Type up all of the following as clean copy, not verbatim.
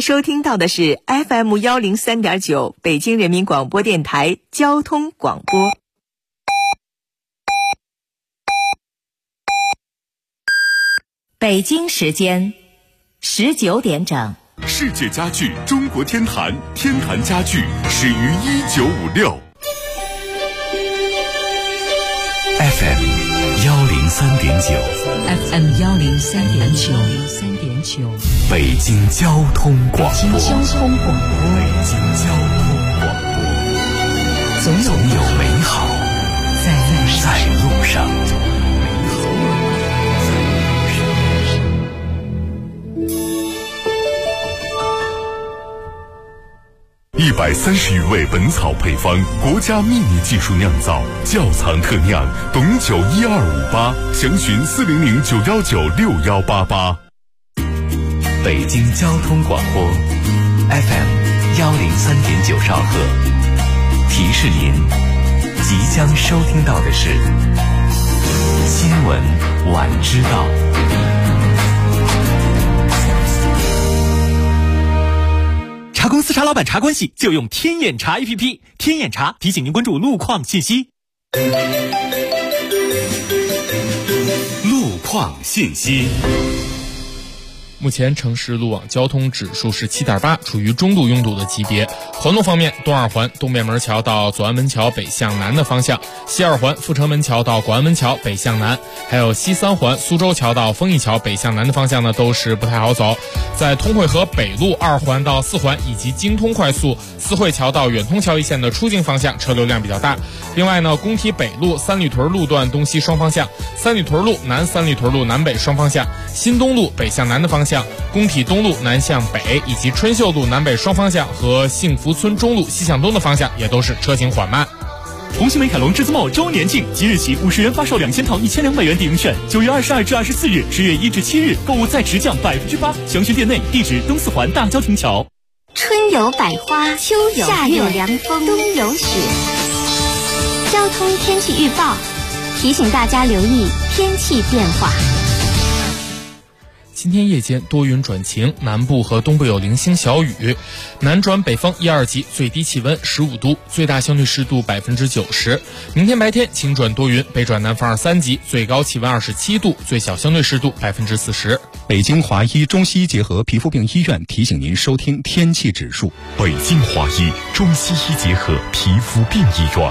收听到的是 FM103.9 北京人民广播电台交通广播。北京时间19点整。 世界家具中国天坛，天坛家具始于1956。 FM103.9 北京交通广播。总有美好在路上。130余味本草配方，国家秘密技术酿造，窖藏特酿，董酒12588，详询40091961188。北京交通广播 FM103.9 兆赫，提示您即将收听到的是新闻晚知道。 茶公司茶老板茶关系就用天眼查 APP， 天眼查提醒您关注路况信息。 路况信息。 目前城市路网交通指数是 7.8， 处于中度拥堵的级别。环路方面，东二环东便门桥到左安门桥北向南的方向，西二环阜成门桥到广安门桥北向南，还有西三环苏州桥到丰益桥北向南的方向呢，都是不太好走。在通惠河北路2环到4环以及京通快速四惠桥到远通桥一线的出境方向车流量比较大。另外呢，工体北路三里屯路段东西双方向，三里屯路南三里屯路南北双方向，新东路北向南的方向，工体东路南向北以及春秀路南北双方向和幸福村中路西向东的方向也都是车行缓慢。 红星美凯龙至尊茂周年庆，即日起50元发售2000套1200元抵用券，9月22至24日，10月1至7日购物再持降8%，详询店内，地址东四环大郊亭桥。 春有百花，秋有夏有凉风，冬有雪。交通天气预报提醒大家留意天气变化。 今天夜间多云转晴，南部和东部有零星小雨，南转北风1、2级，最低气温15度，最大相对湿度90%。明天白天晴转多云，北转南风2、3级，最高气温27度，最小相对湿度40%。 北京华医中西医结合皮肤病医院提醒您收听天气指数。 北京华医中西医结合皮肤病医院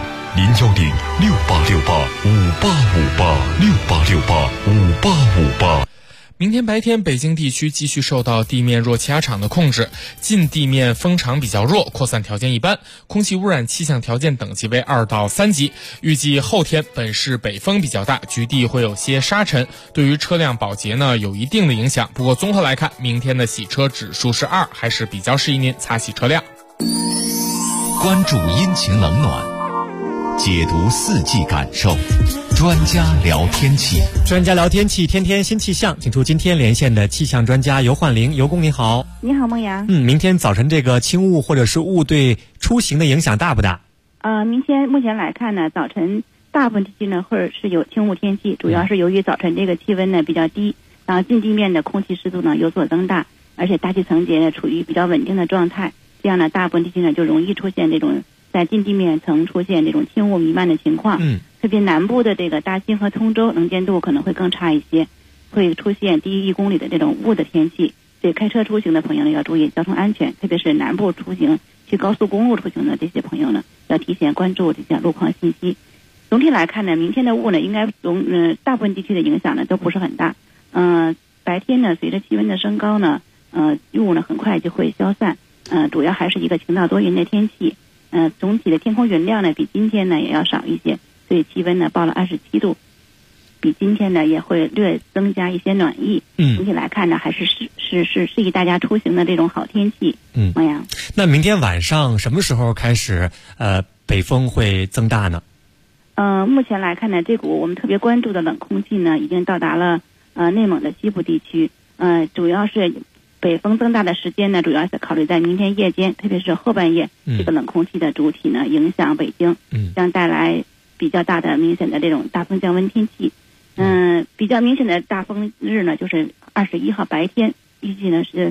，01068685858，668685858。 明天白天，北京地区继续受到地面弱气压场的控制，近地面风场比较弱，扩散条件一般，空气污染气象条件等级为2到3级。预计后天本市北风比较大，局地会有些沙尘，对于车辆保洁呢有一定的影响。不过综合来看，明天的洗车指数是2，还是比较适宜您擦洗车辆。 关注阴晴冷暖，解读四季感受，专家聊天气。 专家聊天气，天天新气象，请出今天连线的气象专家尤焕玲。尤工你好。 你好，孟阳。 明天早晨这个轻雾或者是雾对出行的影响大不大？ 目前来看呢，早晨大部分地区呢或者是有轻雾天气，主要是由于早晨这个气温呢比较低，然后近地面的空气湿度呢有所增大，而且大气层结呢处于比较稳定的状态，这样呢大部分地区呢就容易出现这种在近地面层出现这种轻雾弥漫的情况。特别南部的这个大兴和通州能见度可能会更差一些，会出现低于1公里的这种雾的天气。所以开车出行的朋友呢要注意交通安全，特别是南部出行去高速公路出行的这些朋友呢要提前关注这些路况信息。总体来看呢，明天的雾呢应该大部分地区的影响呢都不是很大。白天呢随着气温的升高呢雾呢很快就会消散。主要还是一个晴到多云的天气。总体的天空云量呢比今天呢也要少一些，所以气温呢报了27度，比今天呢也会略增加一些暖意。总体来看呢还是适宜大家出行的这种好天气。孟阳， 那明天晚上什么时候开始北风会增大呢？ 目前来看呢，这股我们特别关注的冷空气呢已经到达了内蒙的西部地区。主要是北风增大的时间呢，主要是考虑在明天夜间，特别是后半夜，这个冷空气的主体呢影响北京，将带来比较大的明显的这种大风降温天气。比较明显的大风日呢，就是21号白天，预计呢是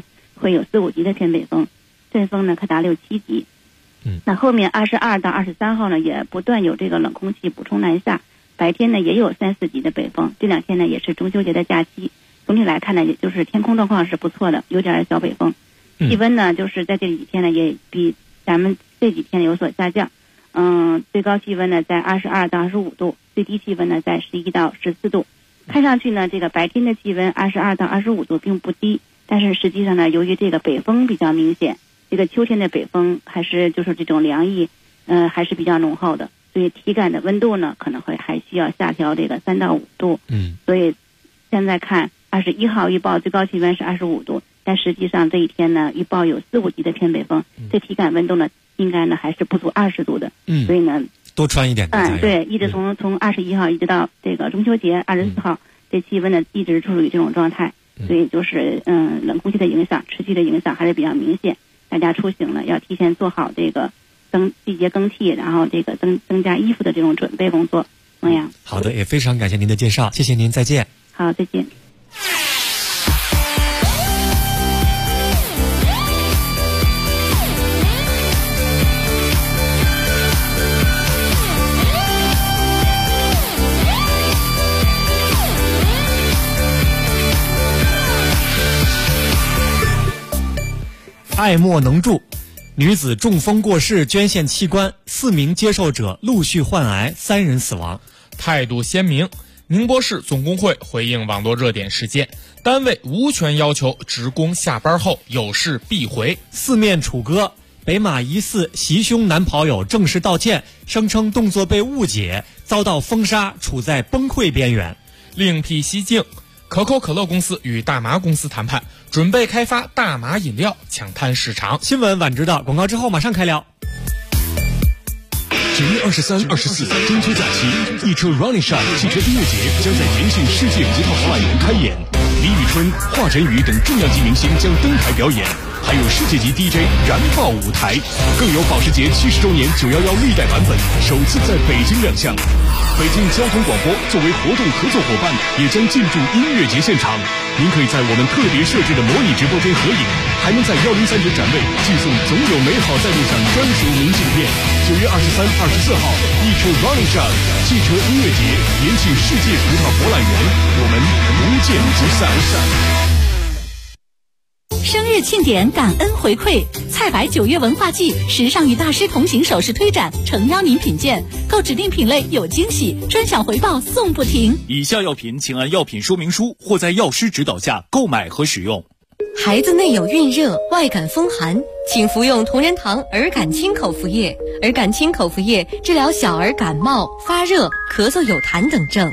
会有4、5级的偏北风，阵风呢可达6、7级。那后面22到23号呢，也不断有这个冷空气补充南下，白天呢也有3、4级的北风。这2天呢也是中秋节的假期，总体来看呢，也就是天空状况是不错的，有点小北风。气温呢，就是在这几天呢也比咱们这几天有所下降。最高气温呢在22到25度，最低气温呢在11到14度。看上去呢，这个白天的气温22到25度并不低，但是实际上呢，由于这个北风比较明显，这个秋天的北风还是就是这种凉意，还是比较浓厚的，所以体感的温度呢可能会还需要下调这个3到5度。所以现在看21号预报最高气温是25度，但实际上这一天呢预报有4、5级的偏北风，这体感温度呢应该呢还是不足20度的。所以呢多穿一点。 对，一直从21号一直到这个中秋节24号，这气温呢一直处于这种状态，所以就是冷空气的影响，持续的影响还是比较明显。大家出行呢要提前做好这个季节更替，然后这个增加衣服的这种准备工作。 好的，也非常感谢您的介绍，谢谢您，再见。 好，再见。 爱莫能助，女子中风过世捐献器官，4名接受者陆续患癌，3人死亡。 态度鲜明，宁波市总工会回应网络热点事件，单位无权要求职工下班后有事必回。 四面楚歌，北马疑似袭胸男跑友正式道歉，声称动作被误解，遭到封杀，处在崩溃边缘。 另辟蹊径，可口可乐公司与大麻公司谈判，准备开发大麻饮料，抢滩市场。 新闻晚知道，广告之后马上开聊。 9月23、24中秋假期，一车 Running Shine 汽车音乐节将在延庆世界葡萄花园开演，李宇春、华晨宇等重量级明星将登台表演，还有世界级 DJ 燃爆舞台，更有保时捷70周年911历代版本首次在北京亮相。北京交通广播作为活动合作伙伴，也将进驻音乐节现场。您可以在我们特别设置的模拟直播间合影，还能在103节展位寄送总有美好在路上专属明信片。9月23、24号，一车 Running Shine 汽车音乐节，延庆世界葡萄博览园，我们不见不散。 生日庆典，感恩回馈，菜百9月文化季，时尚与大师同行首饰推展，诚邀您品鉴，购指定品类有惊喜，专享回报送不停。 以下药品请按药品说明书或在药师指导下购买和使用。 孩子内有孕热、外感风寒，请服用同仁堂儿感清口服液。儿感清口服液治疗小儿感冒、发热、咳嗽有痰等症。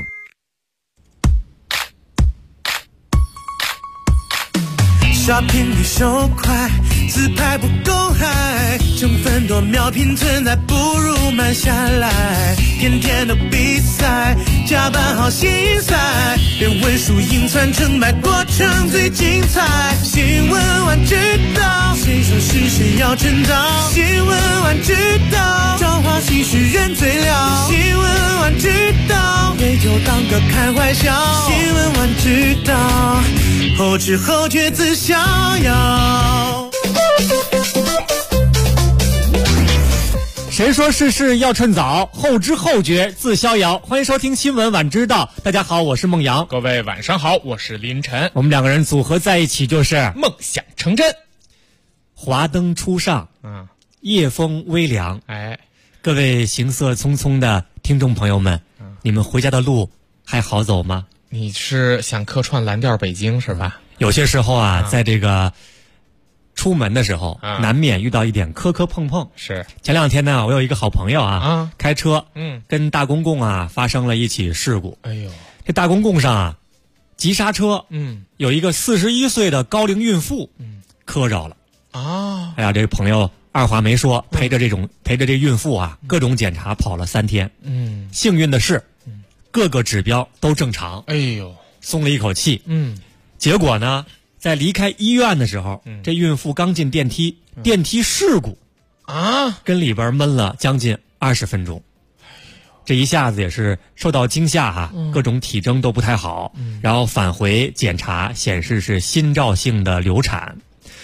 shopping 比手快，自拍不够嗨，成分多秒拼存在，不如慢下来。天天的比赛，加班好心塞，别问输赢算成败，过程最精彩。新闻晚知道，谁说是谁要趁早？新闻晚知道，朝花夕拾人最了。新闻晚知道，别就当个开怀笑。新闻晚知道，后知后觉自逍遥。 谁说事事要趁早，后知后觉自逍遥。欢迎收听新闻晚知道，大家好，我是孟阳。 各位晚上好，我是林晨。 我们两个人组合在一起就是梦想成真。 华灯初上，夜风微凉。各位行色匆匆的听众朋友们，你们回家的路还好走吗？ 你是想客串蓝调北京是吧？ 有些时候啊，在这个出门的时候，难免遇到一点磕磕碰碰。 是前2天呢，我有一个好朋友开车，跟大公共发生了一起事故。 哎呦， 这大公共上急刹车，有一个41岁的高龄孕妇，磕着了啊！哎呀，这朋友二话没说，陪着这孕妇各种检查跑了3天。幸运的是，各个指标都正常。 哎呦， 松了一口气。结果呢，在离开医院的时候，这孕妇刚进电梯，电梯事故跟里边闷了将近20分钟。这一下子也是受到惊吓各种体征都不太好，然后返回检查显示是心兆性的流产。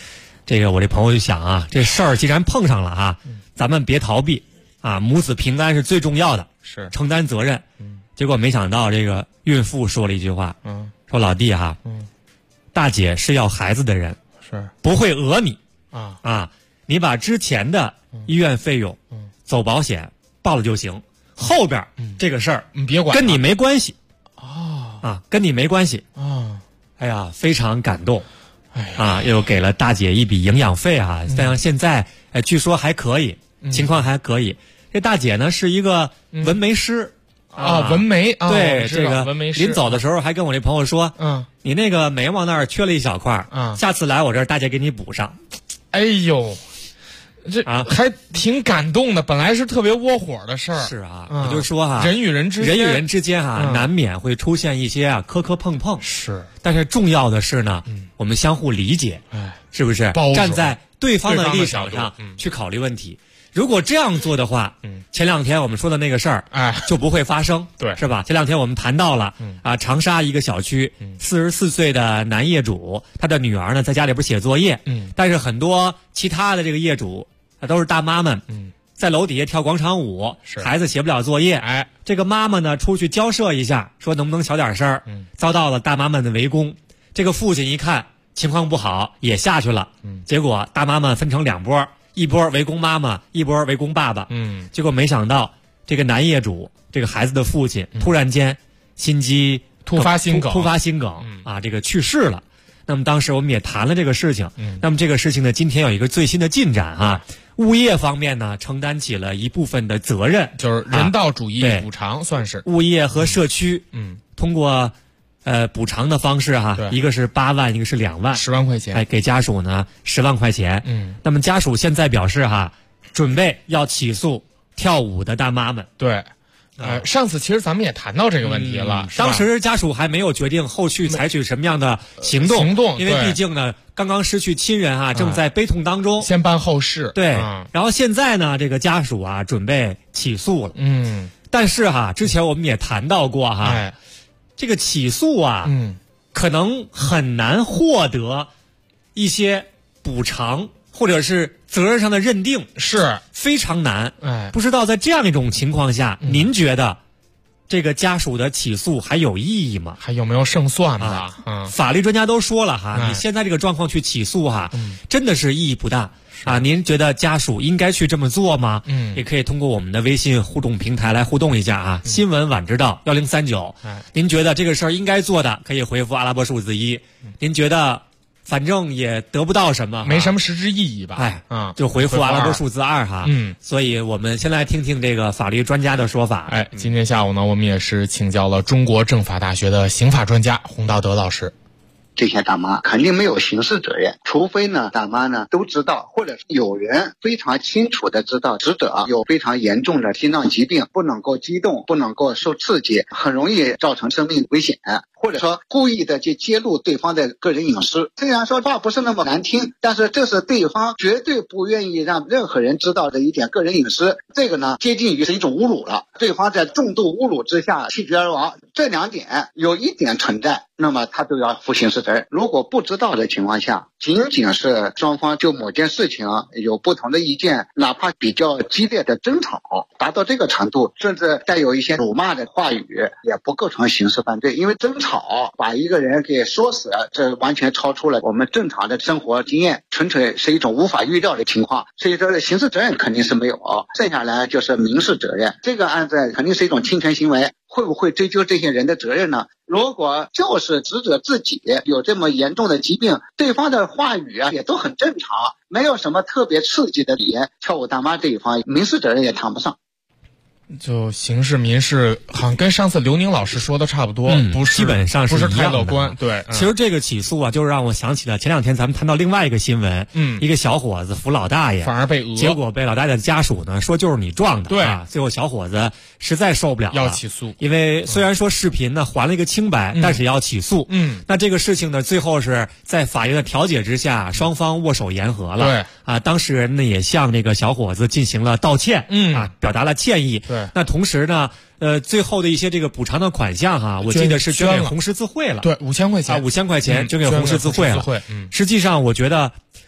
这个我这朋友就想啊，这事儿既然碰上了啊，咱们别逃避啊，母子平安是最重要的， 是承担责任。结果没想到这个孕妇说了一句话，说老弟哈，大姐是要孩子的人， 是不会讹你啊， 你把之前的医院费用走保险报了就行，后边这个事儿你别管， 跟你没关系啊， 跟你没关系啊。 哎呀，非常感动， 哎呀，又给了大姐一笔营养费啊，像现在据说还可以，情况还可以。这大姐呢是一个纹眉师纹眉对，这个纹眉师临走的时候还跟我这朋友说，你那个眉毛那儿缺了一小块，下次来我这儿大姐给你补上。 哎呦，这还挺感动的，本来是特别窝火的事儿。 是啊，我就说哈， 人与人之间难免会出现一些磕磕碰碰。 是， 但是重要的是呢，我们相互理解，是不是？站在对方的立场上去考虑问题。如果这样做的话，前两天我们说的那个事儿，就不会发生， 对， 是吧？前两天我们谈到了，长沙一个小区，44岁的男业主，他的女儿呢在家里边写作业，但是很多其他的这个业主，都是大妈们，在楼底下跳广场舞，孩子写不了作业，这个妈妈呢出去交涉一下，说能不能小点声，遭到了大妈们的围攻。这个父亲一看情况不好，也下去了，结果大妈们分成两波。一波围攻妈妈，一波围攻爸爸。结果没想到这个男业主，这个孩子的父亲，突然间心肌突发心梗啊，这个去世了。那么当时我们也谈了这个事情。那么这个事情呢，今天有一个最新的进展啊，物业方面呢承担起了一部分的责任， 就是人道主义补偿，算是物业和社区通过补偿的方式哈，一个是8万，一个是2万 ，10万块钱， 给家属呢10万块钱。那么家属现在表示哈，准备要起诉跳舞的大妈们。 对，上次其实咱们也谈到这个问题了， 当时家属还没有决定后续采取什么样的行动，因为毕竟呢刚刚失去亲人啊，正在悲痛当中， 先办后事。 对，然后现在呢，这个家属啊准备起诉了。但是哈，之前我们也谈到过哈。这个起诉啊，可能很难获得一些补偿或者是责任上的认定， 是非常难。不知道在这样一种情况下，您觉得这个家属的起诉还有意义吗？ 还有没有胜算呢？ 法律专家都说了哈，你现在这个状况去起诉哈，真的是意义不大。您觉得家属应该去这么做吗？也可以通过我们的微信互动平台来互动一下啊。新闻晚知道1039，您觉得这个事儿应该做的，可以回复阿拉伯数字1。您觉得反正也得不到什么， 没什么实质意义吧？ 就回复阿拉伯数字2哈。所以我们先来听听这个法律专家的说法。 今天下午呢，我们也是请教了中国政法大学的刑法专家洪道德老师。 这些大妈肯定没有刑事责任，除非呢大妈呢都知道，或者有人非常清楚的知道死者有非常严重的心脏疾病，不能够激动，不能够受刺激，很容易造成生命危险，或者说故意的去揭露对方的个人隐私。虽然说话不是那么难听，但是这是对方绝对不愿意让任何人知道的一点个人隐私，这个呢接近于是一种侮辱了。对方在重度侮辱之下气绝而亡，这2点有一点存在，那么他就要负刑事责任。如果不知道的情况下，仅仅是双方就某件事情有不同的意见，哪怕比较激烈的争吵，达到这个程度，甚至带有一些辱骂的话语，也不构成刑事犯罪。因为争吵把一个人给说死，这完全超出了我们正常的生活经验，纯粹是一种无法预料的情况。所以说刑事责任肯定是没有，剩下来就是民事责任。这个案子肯定是一种侵权行为，会不会追究这些人的责任呢？如果就是死者自己有这么严重的疾病，对方的话语也都很正常，没有什么特别刺激的点，跳舞大妈这一方民事责任也谈不上。 就刑事民事好像跟上次刘宁老师说的差不多，不是基本上不是太一样的乐观。对， 其实这个起诉啊，就是让我想起了前2天咱们谈到另外一个新闻，一个小伙子扶老大爷， 反而被讹， 结果被老大爷的家属呢说就是你撞的， 对最后小伙子实在受不了了， 要起诉。 因为虽然说视频呢还了一个清白，但是要起诉。那这个事情呢，最后是在法院的调解之下，双方握手言和了。 对当事人呢也向这个小伙子进行了道歉，表达了歉意。 对， 那同时呢，最后的一些这个补偿的款项哈，我记得是捐给红十字会了。 对，5000块钱 ，5000块钱捐给红十字会了。 会。 实际上我觉得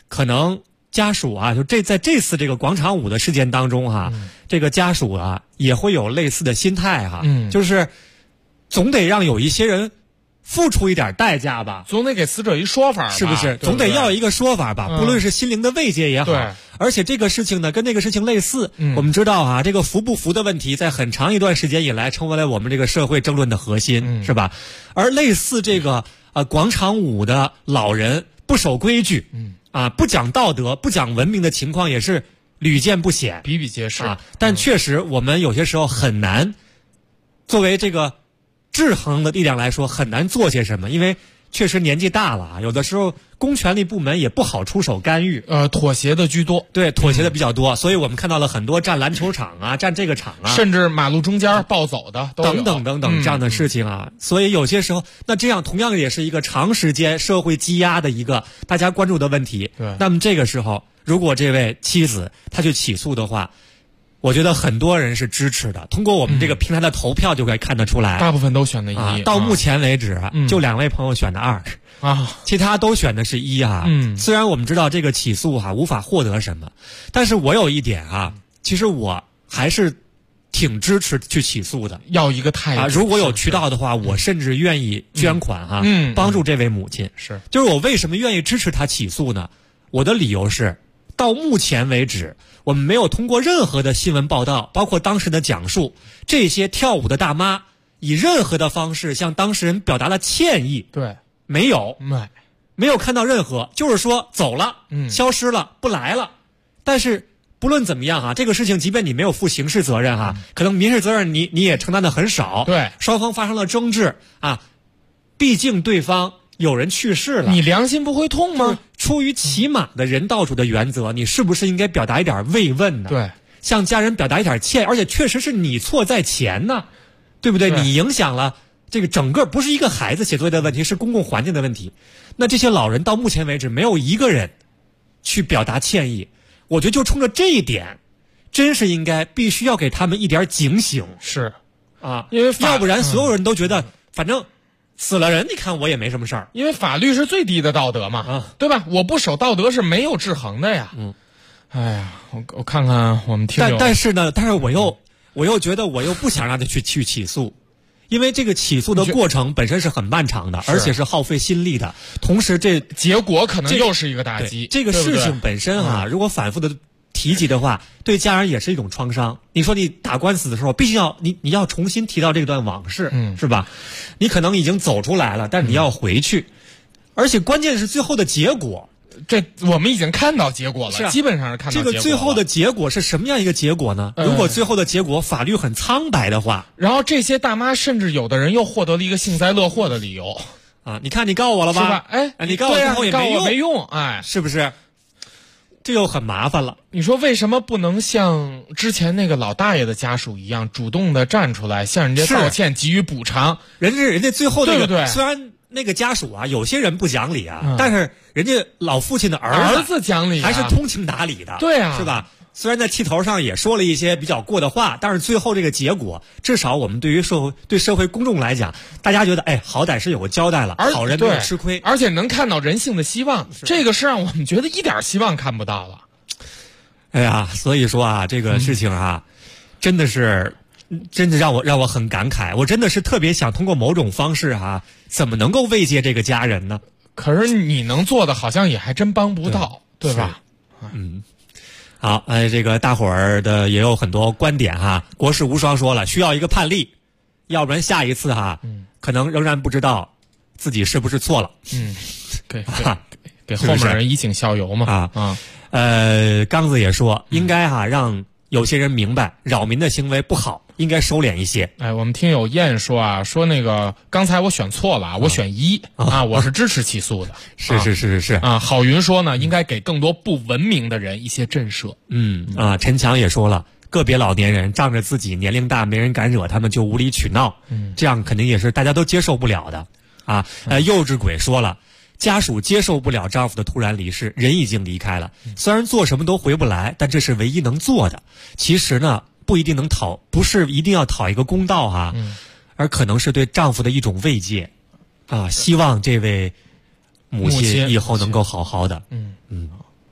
可能家属啊，就在这次这个广场舞的事件当中哈，这个家属啊也会有类似的心态哈，就是总得让有一些人付出一点代价吧， 总得给死者一说法吧， 是不是？总得要一个说法吧，不论是心灵的慰藉也好。 对。 而且这个事情呢，跟那个事情类似。我们知道啊，这个服不服的问题，在很长一段时间以来，成为了我们这个社会争论的核心，是吧？而类似这个广场舞的老人不守规矩，不讲道德、不讲文明的情况，也是屡见不鲜， 比比皆是。 但确实，我们有些时候很难，作为这个制衡的力量来说，很难做些什么，因为确实年纪大了啊，有的时候公权力部门也不好出手干预， 妥协的居多， 对，妥协的比较多，所以我们看到了很多占篮球场啊，占这个场啊， 甚至马路中间暴走的都有等等这样的事情啊，所以有些时候，那这样同样也是一个长时间社会积压的一个大家关注的问题。 对， 那么这个时候，如果这位妻子她去起诉的话，我觉得很多人是支持的，通过我们这个平台的投票就可以看得出来， 大部分都选的一。 到目前为止，就2位朋友选的2 啊， 其他都选的是1啊。虽然我们知道这个起诉无法获得什么，但是我有一点其实我还是挺支持去起诉的， 要一个态度如果有渠道的话，我甚至愿意捐款帮助这位母亲。 是， 就是我为什么愿意支持他起诉呢？我的理由是，到目前为止，我们没有通过任何的新闻报道，包括当时的讲述，这些跳舞的大妈以任何的方式向当事人表达了歉意。 对， 没有看到任何，就是说走了，消失了，不来了。但是不论怎么样这个事情，即便你没有负刑事责任可能民事责任你也承担的很少。 对， 双方发生了争执毕竟对方有人去世了， 你良心不会痛吗？ 出于起码的人道主义的原则，你是不是应该表达一点慰问呢？ 对， 向家人表达一点歉，而且确实是你错在前呢，对不对？你影响了这个整个，不是一个孩子写作业的问题，是公共环境的问题。那这些老人到目前为止没有一个人去表达歉意，我觉得就冲着这一点，真是应该必须要给他们一点警醒。 是因为要不然所有人都觉得反正死了人，你看我也没什么事儿， 因为法律是最低的道德嘛，对吧？我不守道德是没有制衡的呀。哎呀，我看看我们听友， 但是我又觉得我又不想让他去起诉，因为这个起诉的过程本身是很漫长的，而且是耗费心力的，同时这结果可能又是一个打击。 这个事情本身如果反复的提及的话，对家人也是一种创伤。你说你打官司的时候，必须要你要重新提到这段往事，是吧？你可能已经走出来了，但你要回去，而且关键是最后的结果。 这我们已经看到结果了，基本上是看到结果了。 这个最后的结果是什么样一个结果呢？如果最后的结果法律很苍白的话， 然后这些大妈甚至有的人又获得了一个幸灾乐祸的理由你看你告我了吧？ 是吧？ 你告我之后也没用， 是不是？这又很麻烦了。 你说为什么不能像之前那个老大爷的家属一样，主动的站出来向人家道歉，给予补偿？ 人家最后那个， 对， 虽然那个家属有些人不讲理但是人家老父亲的儿子讲理， 还是通情达理的， 对是吧？虽然在气头上也说了一些比较过的话，但是最后这个结果，至少我们对社会公众来讲，大家觉得好歹是有个交代了，好人没有吃亏， 而且能看到人性的希望。这个是让我们觉得一点希望看不到了。 哎呀，所以说这个事情真的让我很感慨。我真的是特别想通过某种方式怎么能够慰藉这个家人呢？ 可是你能做的好像也还真帮不到，对吧？ 好，这个大伙儿的也有很多观点国士无双说了，需要一个判例，要不然下一次可能仍然不知道自己是不是错了。 给后面人以儆效尤嘛。 刚子也说，应该让有些人明白扰民的行为不好，应该收敛一些。 我们听友燕说说那个刚才我选错了，我选1我是支持起诉的。 是郝云说呢，应该给更多不文明的人一些震慑。 陈强也说了，个别老年人仗着自己年龄大没人敢惹他们就无理取闹，这样肯定也是大家都接受不了的幼稚鬼说了，家属接受不了丈夫的突然离世，人已经离开了，虽然做什么都回不来，但这是唯一能做的。其实呢，不是一定要讨一个公道而可能是对丈夫的一种慰藉希望这位母亲以后能够好好的。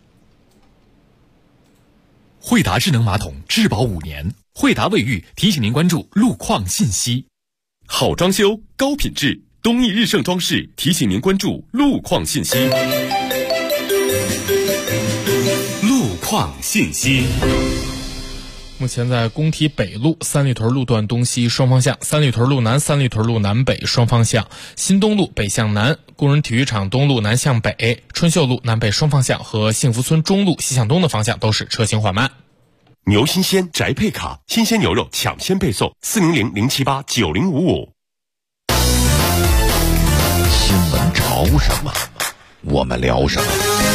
惠达智能马桶质保5年。惠达卫浴提醒您关注路况信息。好装修高品质，东义日盛装饰提醒您关注路况信息。路况信息。 目前在工体北路三里屯路段东西双方向、三里屯路南、三里屯路南北双方向、新东路北向南、工人体育场东路南向北、春秀路南北双方向和幸福村中路西向东的方向都是车行缓慢。 牛新鲜宅配卡，新鲜牛肉抢先配送，400-078-9055。 新闻潮什么，我们聊什么。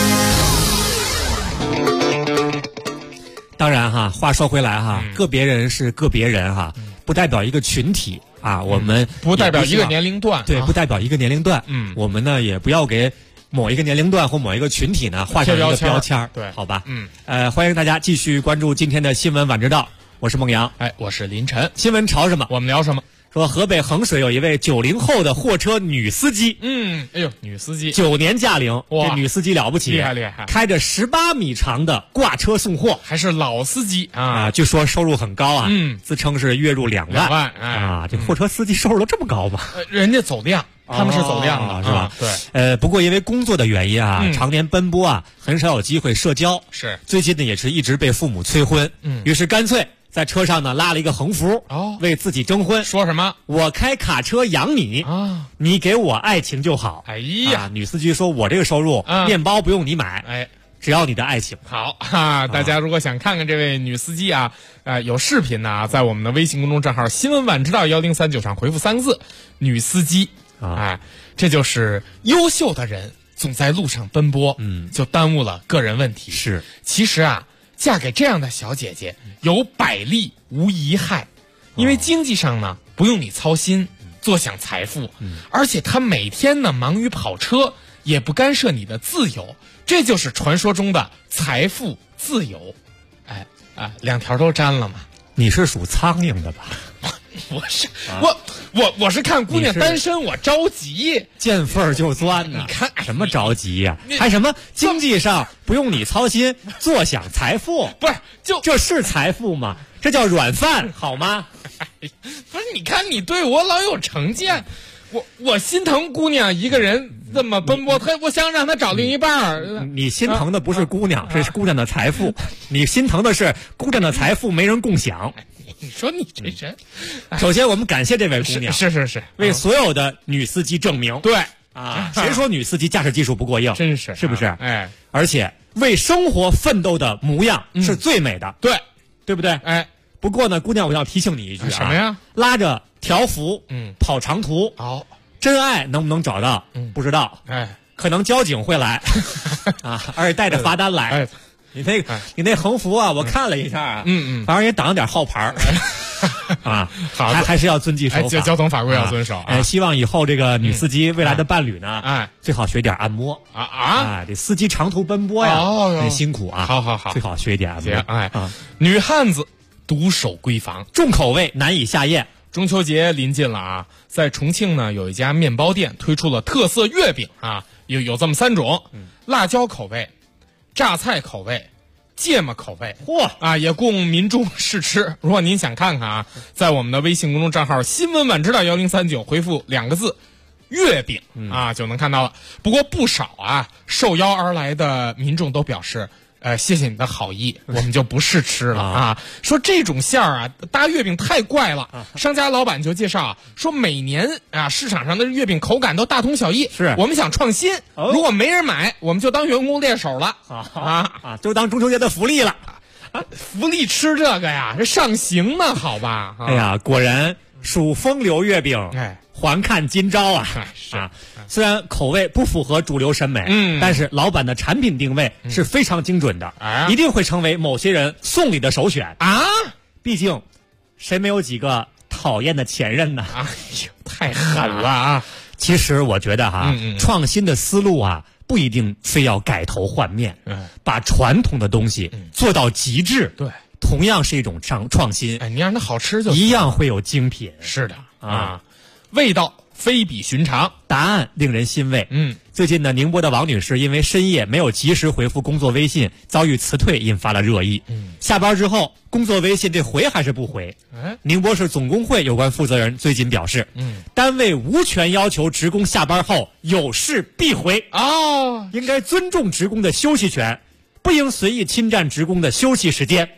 当然哈，话说回来哈，个别人是个别人哈，不代表一个群体啊。我们不代表一个年龄段， 对，不代表一个年龄段。我们呢也不要给某一个年龄段或某一个群体呢画上一个标签， 对， 好吧？欢迎大家继续关注今天的新闻晚知道，我是孟阳， 我是林晨。 新闻潮什么？ 我们聊什么？ 说河北衡水有一位90后的货车女司机， 女司机 9年驾龄，这女司机了不起， 厉害， 开着18米长的挂车送货， 还是老司机啊， 据说收入很高啊，自称是月入2万啊，这货车司机收入都这么高吗？ 人家走量，他们是走量的， 是吧？ 对， 不过因为工作的原因啊，常年奔波啊，很少有机会社交， 是最近呢也是一直被父母催婚，于是干脆在车上呢拉了一个横幅，为自己征婚， 说什么？ 我开卡车养你啊，你给我爱情就好。 哎呀， 女司机说，我这个收入，面包不用你买，只要你的爱情。 好哈，大家如果想看看这位女司机啊，有视频呢，在我们的微信公众账号新闻晚知道1039上回复3个字女司机这就是优秀的人总在路上奔波，就耽误了个人问题。 是， 其实啊，嫁给这样的小姐姐有百利无一害，因为经济上呢不用你操心，坐享财富，而且她每天呢忙于跑车，也不干涉你的自由，这就是传说中的财富自由。两条都沾了嘛。 你是属苍蝇的吧？ 我是我是看姑娘单身我着急， 见缝儿就钻呢。 你看什么着急呀？还什么经济上不用你操心，坐享财富？ 不是， 这是财富吗？这叫软饭好吗？ 不是，你看你对我老有成见，我心疼姑娘一个人这么奔波，我想让她找另一半。 你心疼的不是姑娘，这是姑娘的财富。你心疼的是姑娘的财富没人共享。 你说你这人， 首先我们感谢这位姑娘， 是为所有的女司机证明。 对啊，谁说女司机驾驶技术不过硬？ 真是， 是不是？而且为生活奋斗的模样是最美的，对不对？不过呢，姑娘，我要提醒你一句什么呀？ 拉着条幅，跑长途，真爱能不能找到？不知道，可能交警会来啊，而且带着罚单来。你那横幅啊，我看了一下啊，反正也挡了点号牌啊，还是要遵纪守法， 交通法规要遵守。 希望以后这个女司机未来的伴侣呢，最好学点按摩这司机长途奔波呀，很辛苦啊。 好， 最好学一点按摩。 女汉子独守闺房， 重口味难以下咽。 中秋节临近了啊，在重庆呢有一家面包店推出了特色月饼啊，有这么3种，辣椒口味、榨菜口味、芥末口味，也供民众试吃。如果您想看看啊，在我们的微信公众账号新闻晚知道1039回复2个字月饼就能看到了。不过不少啊受邀而来的民众都表示，谢谢你的好意，我们就不试吃了说这种馅儿搭月饼太怪了。商家老板就介绍说，每年市场上的月饼口感都大同小异， 是我们想创新。如果没人买，我们就当员工猎手了就当中秋节的福利了。 福利吃这个呀，这上刑呢，好吧？ 哎呀，果然属风流月饼，还看今朝啊！虽然口味不符合主流审美，但是老板的产品定位是非常精准的，一定会成为某些人送礼的首选啊！ 毕竟，谁没有几个讨厌的前任呢？ 哎呦，太狠了啊！ 其实我觉得创新的思路不一定非要改头换面，把传统的东西做到极致， 对， 同样是一种创新。 你让它好吃就一样会有精品。 是的味道非比寻常， 答案令人欣慰。 最近呢，宁波的王女士因为深夜没有及时回复工作微信，遭遇辞退，引发了热议。下班之后，工作微信这回还是不回？宁波市总工会有关负责人最近表示，单位无权要求职工下班后有事必回应该尊重职工的休息权，不应随意侵占职工的休息时间。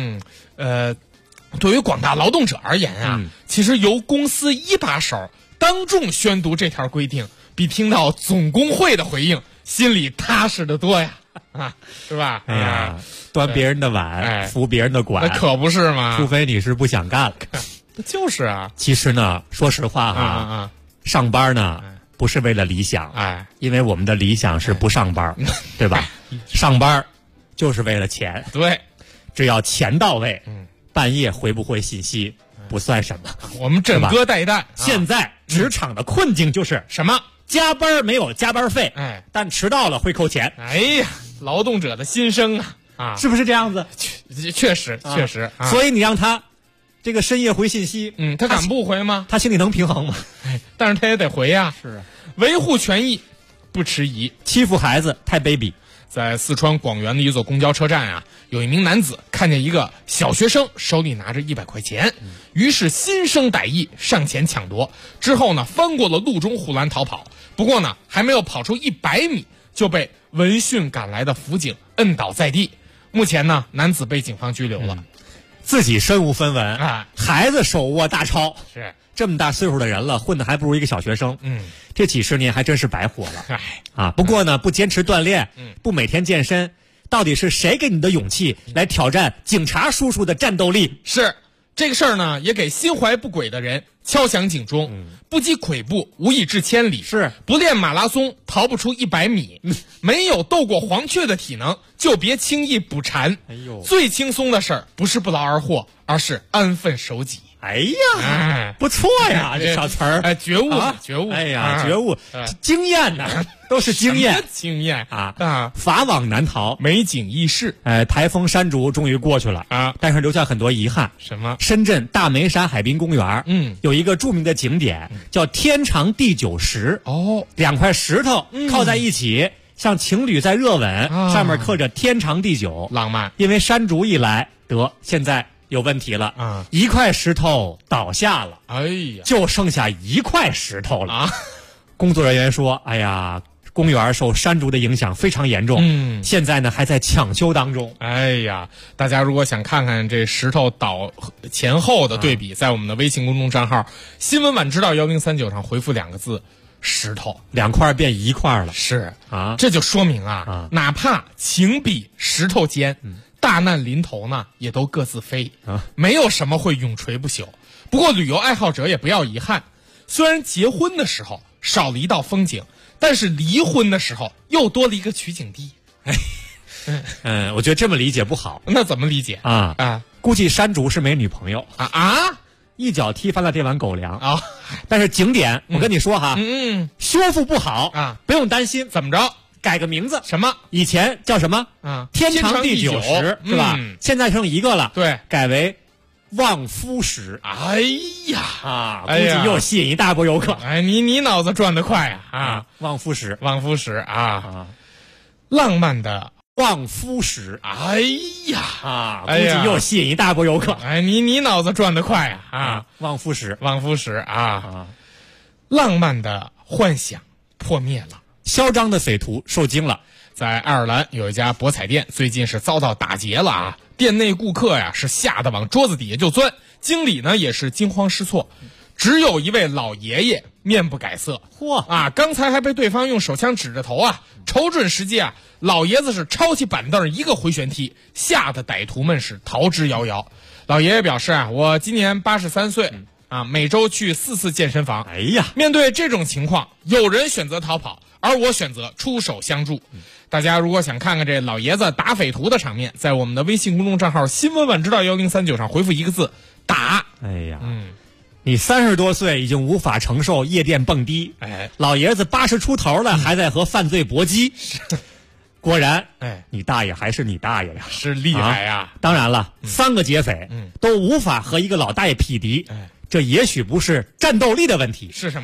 对于广大劳动者而言啊，其实由公司一把手当众宣读这条规定，比听到总工会的回应心里踏实得多呀，是吧？ 哎呀，端别人的碗，扶别人的碗， 那可不是吗？ 除非你是不想干了。 就是啊。 其实呢，说实话上班呢不是为了理想，因为我们的理想是不上班，对吧？上班就是为了钱， 对， 只要钱到位，半夜回不回信息不算什么， 我们枕戈待旦。 现在职场的困境就是什么？ 加班没有加班费，但迟到了会扣钱。 哎呀，劳动者的心声啊， 是不是这样子？ 确实。 所以你让他这个深夜回信息， 他敢不回吗？ 他心里能平衡吗？ 但是他也得回呀。 是， 维护权益不迟疑， 欺负孩子太卑鄙。 在四川广元的一座公交车站啊，有一名男子看见一个小学生手里拿着100块钱，于是心生歹意，上前抢夺。之后呢，翻过了路中护栏逃跑。不过呢，还没有跑出100米，就被闻讯赶来的辅警摁倒在地。目前呢，男子被警方拘留了。 自己身无分文孩子手握大钞， 是这么大岁数的人了，混的还不如一个小学生。这几十年还真是白活了。不过呢，不坚持锻炼，不每天健身，到底是谁给你的勇气来挑战警察叔叔的战斗力？ 是这个事儿呢，也给心怀不轨的人敲响警钟。不积跬步，无以至千里。 是不练马拉松，逃不出100米。没有斗过黄雀的体能，就别轻易捕蝉。最轻松的事儿不是不劳而获，而是安分守己。 哎呀，不错呀，这小词儿， 觉悟，觉悟， 哎呀，觉悟，经验呐，都是经验， 经验法网难逃， 美景易逝。 台风山竹终于过去了但是留下很多遗憾。 什么？ 深圳大梅沙海滨公园，有一个著名的景点叫天长地久石。2块石头靠在一起，像情侣在热吻，上面刻着天长地久， 浪漫。 因为山竹一来，现在有问题了1块石头倒下了， 哎呀， 就剩下1块石头了工作人员说，哎呀，公园受山竹的影响非常严重，现在呢还在抢修当中。 哎呀，大家如果想看看这石头倒前后的对比，在我们的微信公众账号新闻晚知道1039上回复2个字石头 ，2块变1块了。 是这就说明哪怕情比石头坚，大难临头呢，也都各自飞没有什么会永垂不朽。不过旅游爱好者也不要遗憾，虽然结婚的时候少了一道风景，但是离婚的时候又多了一个取景地。 我觉得这么理解不好。 那怎么理解估计山竹是没女朋友一脚踢翻了这碗狗粮但是景点我跟你说修复不好不用担心。 怎么着？ 改个名字。 什么？ 以前叫什么天长地久石是吧？现在剩一个了。 对， 改为望夫石。 哎呀估计又吸引一大波游客。 你脑子转得快望夫石， 望夫石浪漫的望夫石。 哎呀估计又吸引一大波游客。 你脑子转得快望夫石， 望夫石浪漫的幻想破灭了， 嚣张的匪徒受惊了。 在爱尔兰有一家博彩店，最近是遭到打劫了店内顾客呀是吓得往桌子底下就钻，经理呢也是惊慌失措，只有一位老爷爷面不改色。刚才还被对方用手枪指着头瞅准时机老爷子是抄起板凳一个回旋踢，吓得歹徒们是逃之夭夭。老爷爷表示我今年83岁每周去4次健身房。面对这种情况，有人选择逃跑，而我选择出手相助。大家如果想看看这老爷子打匪徒的场面，在我们的微信公众账号新闻晚知道1039上回复1个字打。 你30多岁已经无法承受夜店蹦迪，老爷子80出头了还在和犯罪搏击。果然你大爷还是你大爷呀， 是厉害当然了，3个劫匪都无法和一个老大爷匹敌，这也许不是战斗力的问题， 是什么？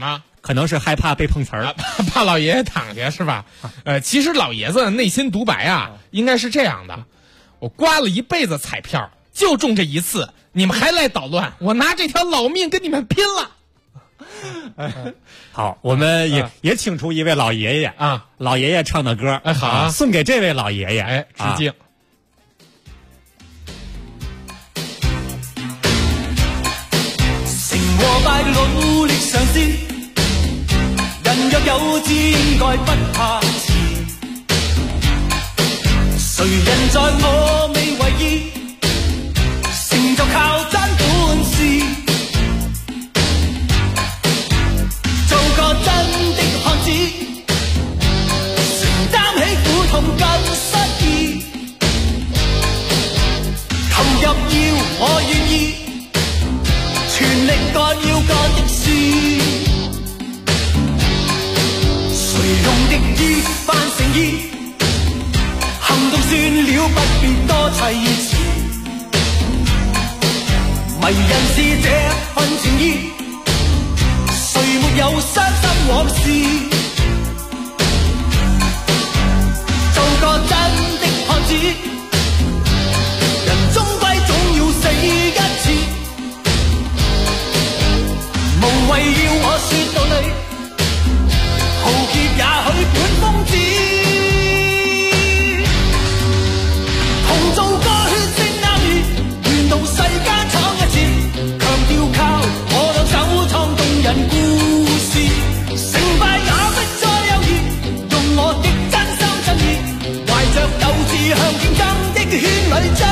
可能是害怕被碰瓷儿， 怕老爷爷躺下是吧？其实老爷子内心独白啊，应该是这样的：我刮了一辈子彩票，就中这一次，你们还来捣乱，我拿这条老命跟你们拼了。 好，我们也请出一位老爷爷啊，老爷爷唱的歌， 好， 送给这位老爷爷， 致敬。 成和敗努力嘗試，人若有志應該不怕遲。誰人在我未為意，成就靠真本事。做個真的漢子，承擔起苦痛跟失意，投入要我願意。全力幹要幹的事，誰用敵意扮誠意，行動算了，不必多砌詞。迷人是這份情意，誰沒有傷心往事？做個真的漢子，人終歸總要死一次。無謂要我說道理，豪傑也許本瘋子。同做個血性男兒，願到世間闖一次，強調靠我兩手創動人故事。成敗也不再猶豫，用我的真心真意，懷着鬥志向競爭的圈裏追。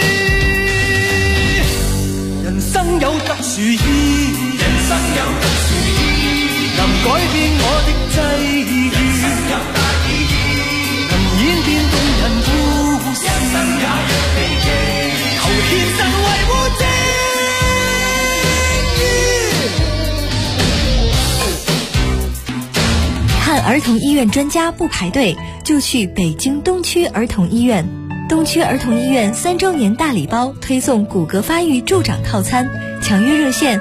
人生有特殊意義，人生有特殊意義，能改變我的際遇，人生有大意義，能演變動人故事，一生也若奇蹟，求獻身維護正義。看儿童医院专家不排队，就去北京东区儿童医院。东区儿童医院3周年大礼包推送骨骼发育助长套餐，抢约热线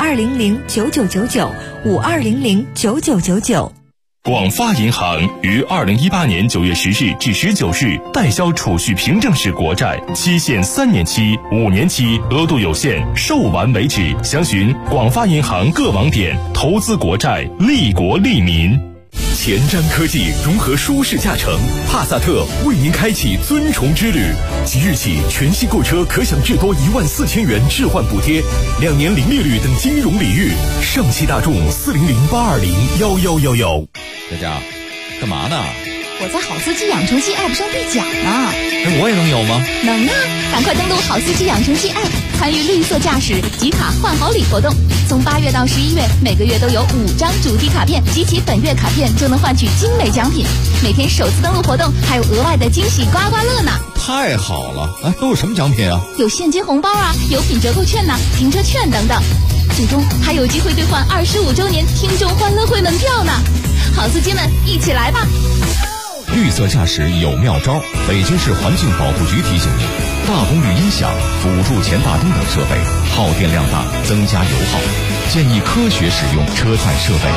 52009999，52009999。 广发银行于2018年9月10日至19日代销储蓄凭证式国债，期限3年期、5年期，额度有限，售完为止。详询广发银行各网点。投资国债，利国利民。前瞻科技融合舒适驾乘，帕萨特为您开启尊崇之旅。即日起，全系购车可享至多14000元置换补贴，2年零利率等金融礼遇。上汽大众40082011111。 佳佳，干嘛呢？ 我在好司机养成系 App 上兑奖呢。 我也能有吗？ 能啊！赶快登录好司机养成系 App， 参与绿色驾驶集卡换好礼活动。从8月到11月，每个月都有5张主题卡片，集齐本月卡片就能换取精美奖品。每天首次登录活动还有额外的惊喜刮刮乐呢！ 太好了！都有什么奖品啊？ 有现金红包啊，有品折扣券呐，停车券等等。最终还有机会兑换25周年听众欢乐会门票呢！好司机们，一起来吧！ 绿色驾驶有妙招，北京市环境保护局提醒您：大功率音响、辅助前大灯等设备耗电量大，增加油耗，建议科学使用车载设备。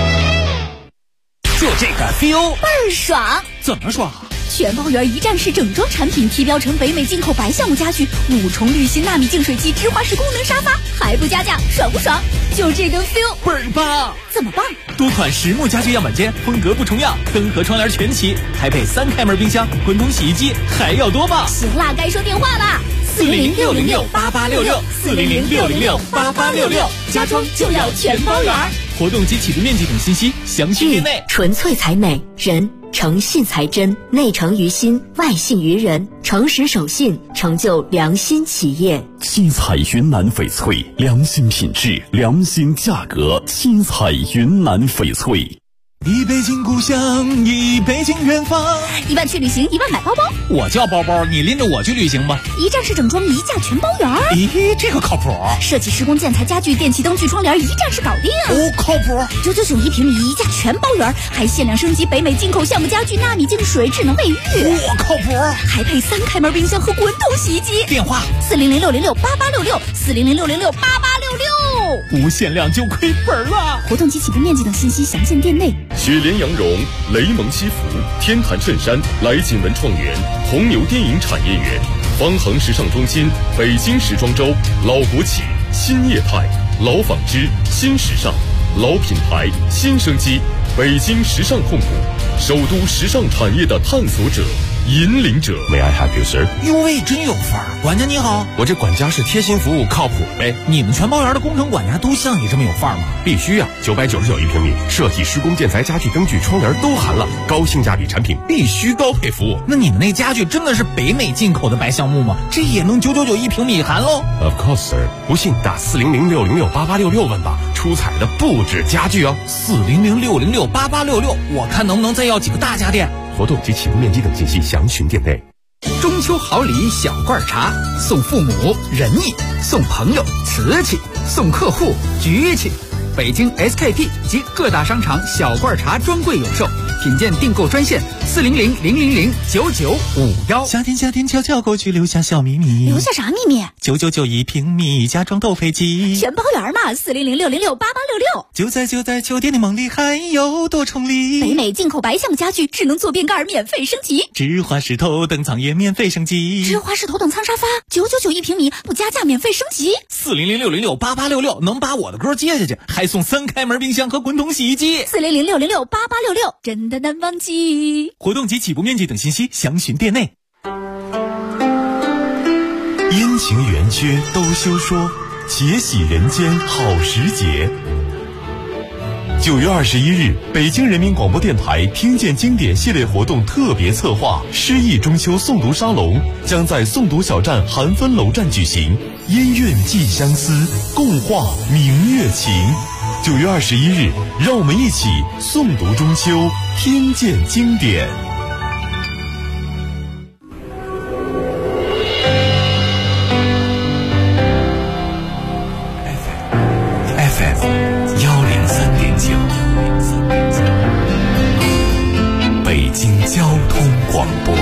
就这个 feel 倍儿爽！ 怎么爽？ 全包圆一站式整装产品，提标成北美进口白橡木家具，5重滤芯纳米净水器，直滑式功能沙发，还不加价，爽不爽？就这个 feel 倍儿棒！ 怎么棒？ 多款实木家具样板间，风格不重样，灯和窗帘全齐，还配3开门冰箱、滚筒洗衣机，还要多棒！ 行啦，该说电话啦 ！400-606-8866，400-606-8866，家装就要全包圆。活动及启动面积等信息详询店内。 纯粹才美，人诚信才真，内诚于心，外信于人，诚实守信，成就良心企业。 七彩云南翡翠，良心品质，良心价格。七彩云南翡翠。 一北京故乡，一北京远方。 1万去旅行，1万买包包。 我叫包包，你拎着我去旅行吧。 一站式整装，一价全包圆。 咦，这个靠谱。 设计施工建材家具电器灯具窗帘一站式搞定。 靠谱。 999一平米，一价全包圆，还限量升级北美进口橡木家具纳米净水智能卫浴。 靠谱。 还配3开门冰箱和滚筒洗衣机。 电话 400-606-8866，400-606-8866。 不限量就亏本了。 活动及起步面积等信息详见店内。 雪莲羊绒、雷蒙西服、天坛衬衫、来锦文创园、红牛电影产业园、方恒时尚中心、北京时装周、老国企、新业态、老纺织、新时尚、老品牌、新生机，北京时尚控股，首都时尚产业的探索者、引领者。 May I help you, sir？ 哟喂，真有范儿！管家你好， 我这管家是贴心服务，靠谱呗。 你们全包园的工程管家都像你这么有范儿吗？ 必须呀，999一平米，设计、施工、建材、家具、灯具、窗帘都含了，高性价比产品，必须高配服务。 那你们那家具真的是北美进口的白橡木吗？这也能999一平米含喽 ？Of course, sir。不信打400-606-8866问吧，出彩的不止家具哦。 400-606-8866，我看能不能再要几个大家电。 活动及起步面积等信息详询店内。 中秋好礼小罐茶，送父母仁义，送朋友瓷器，送客户局气。北京 SKP 及各大商场小罐茶专柜有售，品鉴订购专线400-000-9951。 夏天悄悄过去，留下小秘密。 留下啥秘密 ？999一平米，家装都配齐， 全包圆嘛！400-606-8866。 就在秋天的梦里，还有多重礼。 北美进口白橡木家具，智能坐便盖免费升级， 芝华士头等舱也免费升级， 芝华士头等舱沙发999一平米，不加价免费升级。 400-606-8866能把我的歌接下去，还送3开门冰箱和滚筒洗衣机。 400-606-8866真的难忘记。 活动及起步面积等信息详询店内。 阴晴圆缺都休说，且喜人间好时节。9月21日，北京人民广播电台听见经典系列活动特别策划诗意中秋诵读沙龙将在诵读小站韩芬楼站举行，音韵寄相思，共话明月情。9月21日，让我们一起诵读中秋，听见经典。 FM 103.9，北京交通广播，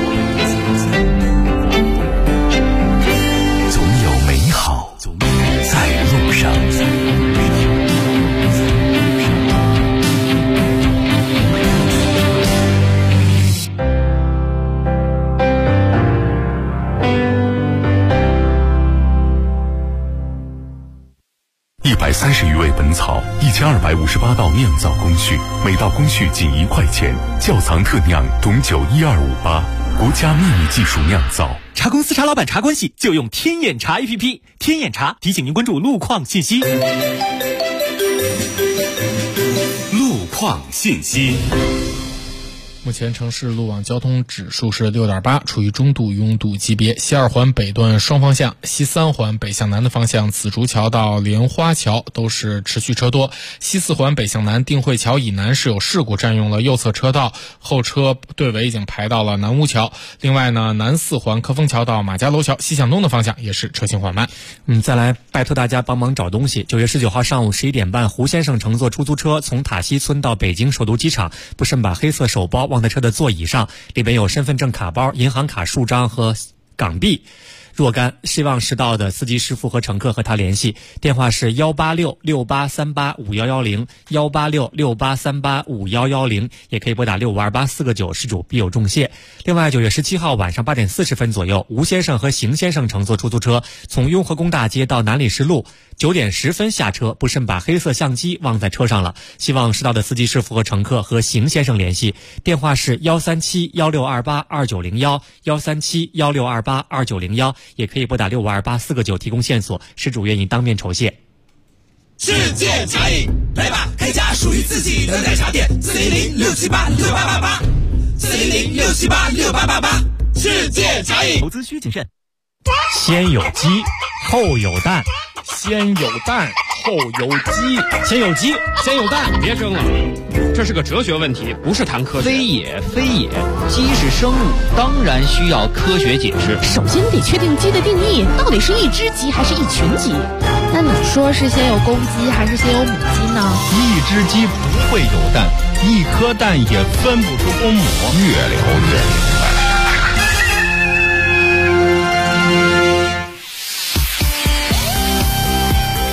总有美好在路上。130余味本草，1258道酿造工序，每道工序仅1块钱。窖藏特酿董酒12588，国家秘密技术酿造。 茶公司茶老板茶关系就用天眼茶 APP， 天眼茶提醒您关注路况信息。 路况信息。 目前城市路网交通指数是6.8，处于中度拥堵级别。西2环北段双方向，西3环北向南的方向，紫竹桥到莲花桥都是持续车多。西4环北向南，定慧桥以南是有事故占用了右侧车道，后车队尾已经排到了南坞桥。另外呢，南4环科丰桥到马家楼桥西向东的方向也是车行缓慢。 再来拜托大家帮忙找东西。9月19号上午11点半，胡先生乘坐出租车从塔西村到北京首都机场，不慎把黑色手包忘在车的座椅上，里边有身份证卡包、银行卡数张和港币若干，希望识到的司机师傅和乘客和他联系，电话是18668385110 18668385110，也可以拨打652849，失主必有重谢。另外9月17号晚上8点40分左右，吴先生和邢先生乘坐出租车从雍和宫大街到南礼士路，9点10分下车，不慎把黑色相机忘在车上了，希望识到的司机师傅和乘客和邢先生联系，电话是13716282901 13716282901，也可以拨打652849提供线索，失主愿意当面酬谢。 世界茶饮，来吧，开家属于自己的奶茶店，400-678-6888 400-678-6888，世界茶饮。 投资需谨慎。 先有鸡，后有蛋。 先有蛋，后有鸡。 先有鸡，先有蛋。 别争了，这是个哲学问题，不是谈科学。 非也，鸡是生物，当然需要科学解释。 首先得确定鸡的定义，到底是一只鸡还是一群鸡？ 那你说是先有公鸡还是先有母鸡呢？ 一只鸡不会有蛋，一颗蛋也分不出公母。 越聊越明白。 欢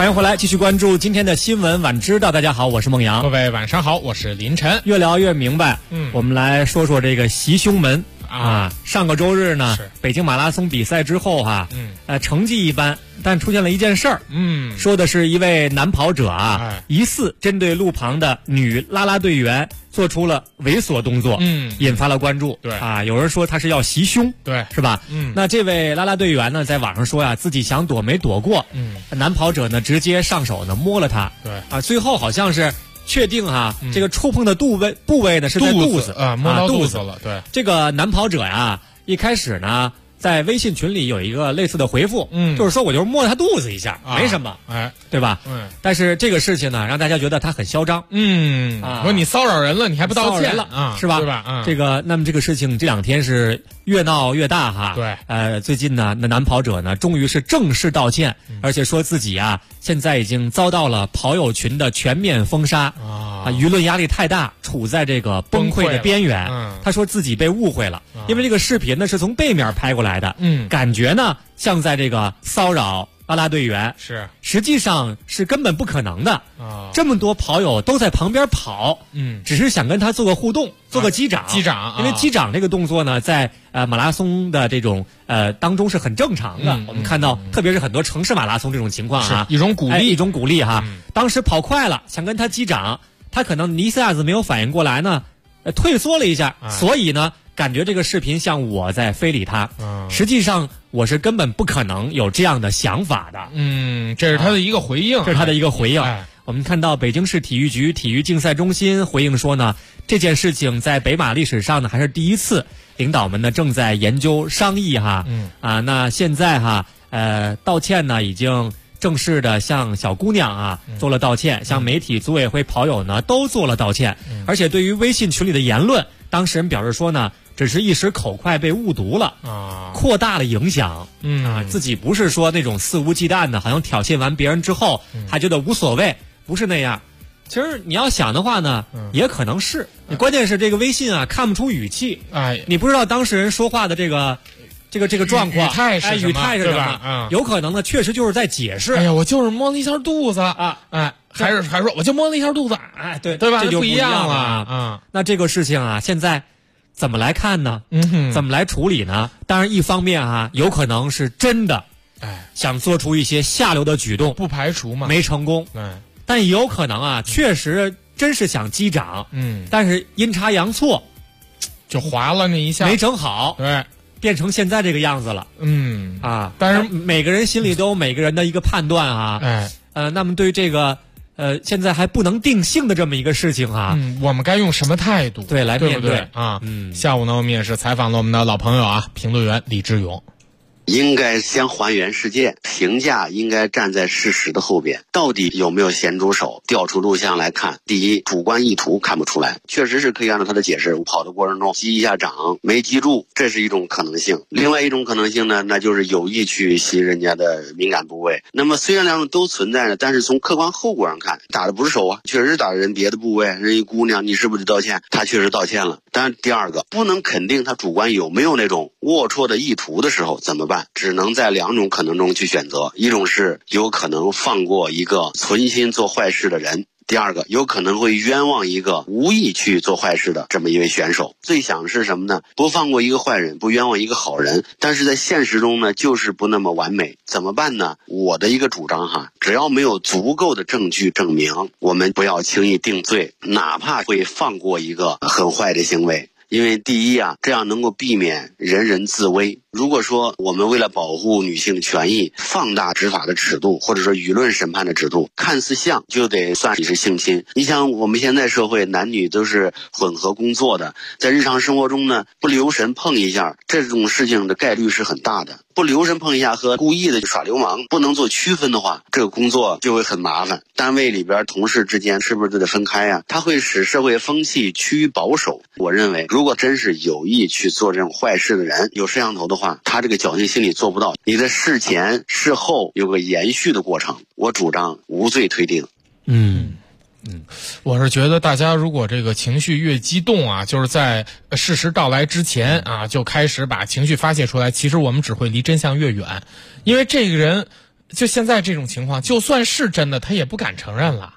欢迎回来，继续关注今天的新闻晚知道。大家好，我是孟阳。 各位晚上好，我是林晨。 越聊越明白，我们来说说这个袭胸门啊。上个周日呢，北京马拉松比赛之后成绩一般，但出现了一件事儿。说的是一位男跑者疑似针对路旁的女啦啦队员做出了猥琐动作，引发了关注。 对有人说他是要袭胸， 对， 是吧？那这位啦啦队员呢，在网上说自己想躲没躲过，男跑者呢直接上手呢摸了他， 对最后好像是确定这个触碰的部位呢是在肚子摸到肚子了。对， 这个男跑者一开始呢，在微信群里有一个类似的回复，就是说我就是摸他肚子一下，没什么，对吧？但是这个事情呢，让大家觉得他很嚣张， 说你骚扰人了，你还不道歉了是吧？ 对吧？ 那么这个事情这2天是越闹越大对， 最近呢，那男跑者呢，终于是正式道歉，而且说自己现在已经遭到了跑友群的全面封杀舆论压力太大，处在这个崩溃的边缘。他说自己被误会了，因为这个视频呢是从背面拍过来的，感觉呢像在这个骚扰啦啦队员，实际上是根本不可能的。这么多跑友都在旁边跑，只是想跟他做个互动，做个击掌。因为击掌这个动作呢，在马拉松的这种当中是很正常的。我们看到，特别是很多城市马拉松这种情况是一种鼓励， 当时跑快了，想跟他击掌，他可能一下子没有反应过来呢，退缩了一下，所以呢，感觉这个视频像我在非礼他。实际上我是根本不可能有这样的想法的。 这是他的一个回应。 我们看到北京市体育局体育竞赛中心回应说呢，这件事情在北马历史上呢还是第一次，领导们呢正在研究商议那现在道歉呢已经正式的向小姑娘做了道歉，向媒体、组委会、跑友呢都做了道歉，而且对于微信群里的言论，当事人表示说呢，只是一时口快被误读了扩大了影响。自己不是说那种肆无忌惮的，好像挑衅完别人之后还觉得无所谓，不是那样。其实你要想的话呢，也可能是。关键是这个微信看不出语气，你不知道当事人说话的这个状况，语态是什么？有可能呢，确实就是在解释。 哎呀，我就是摸了一下肚子还是说我就摸了一下肚子， 对吧？ 这就不一样了。那这个事情现在怎么来看呢？怎么来处理呢？当然，一方面有可能是真的，想做出一些下流的举动， 不排除嘛， 没成功。但也有可能确实真是想击掌，但是阴差阳错， 就划了那一下， 没整好， 对， 变成现在这个样子了。 但是每个人心里都有每个人的一个判断那么对于这个现在还不能定性的这么一个事情我们该用什么态度来面对下午呢，我们也是采访了我们的老朋友评论员李志勇。 应该先还原事件，评价应该站在事实的后边，到底有没有咸猪手？调出录像来看，第一，主观意图看不出来，确实是可以按照他的解释，我跑的过程中击一下掌没击住，这是一种可能性。另外一种可能性呢，那就是有意去袭人家的敏感部位。那么虽然两种都存在呢，但是从客观后果上看，打的不是手确实打人别的部位，人一姑娘，你是不是得道歉？他确实道歉了。但是第二个，不能肯定他主观有没有那种龌龊的意图的时候怎么办？只能在2种可能中去选择，一种是有可能放过一个存心做坏事的人，第二个有可能会冤枉一个无意去做坏事的这么一位选手。最想的是什么呢？不放过一个坏人，不冤枉一个好人，但是在现实中呢，就是不那么完美，怎么办呢？我的一个主张只要没有足够的证据证明，我们不要轻易定罪，哪怕会放过一个很坏的行为。因为第一这样能够避免人人自危。如果说我们为了保护女性权益，放大执法的尺度，或者说舆论审判的尺度，看似像就得算是性侵。你想我们现在社会男女都是混合工作的，在日常生活中呢，不留神碰一下，这种事情的概率是很大的。不留神碰一下和故意的耍流氓不能做区分的话，这个工作就会很麻烦。单位里边同事之间是不是都得分开它会使社会风气趋于保守。我认为如果真是有意去做这种坏事的人，有摄像头的话，他这个侥幸心理做不到，你的事前事后有个延续的过程，我主张无罪推定。 我是觉得大家如果这个情绪越激动就是在事实到来之前就开始把情绪发泄出来，其实我们只会离真相越远。因为这个人就现在这种情况，就算是真的，他也不敢承认了。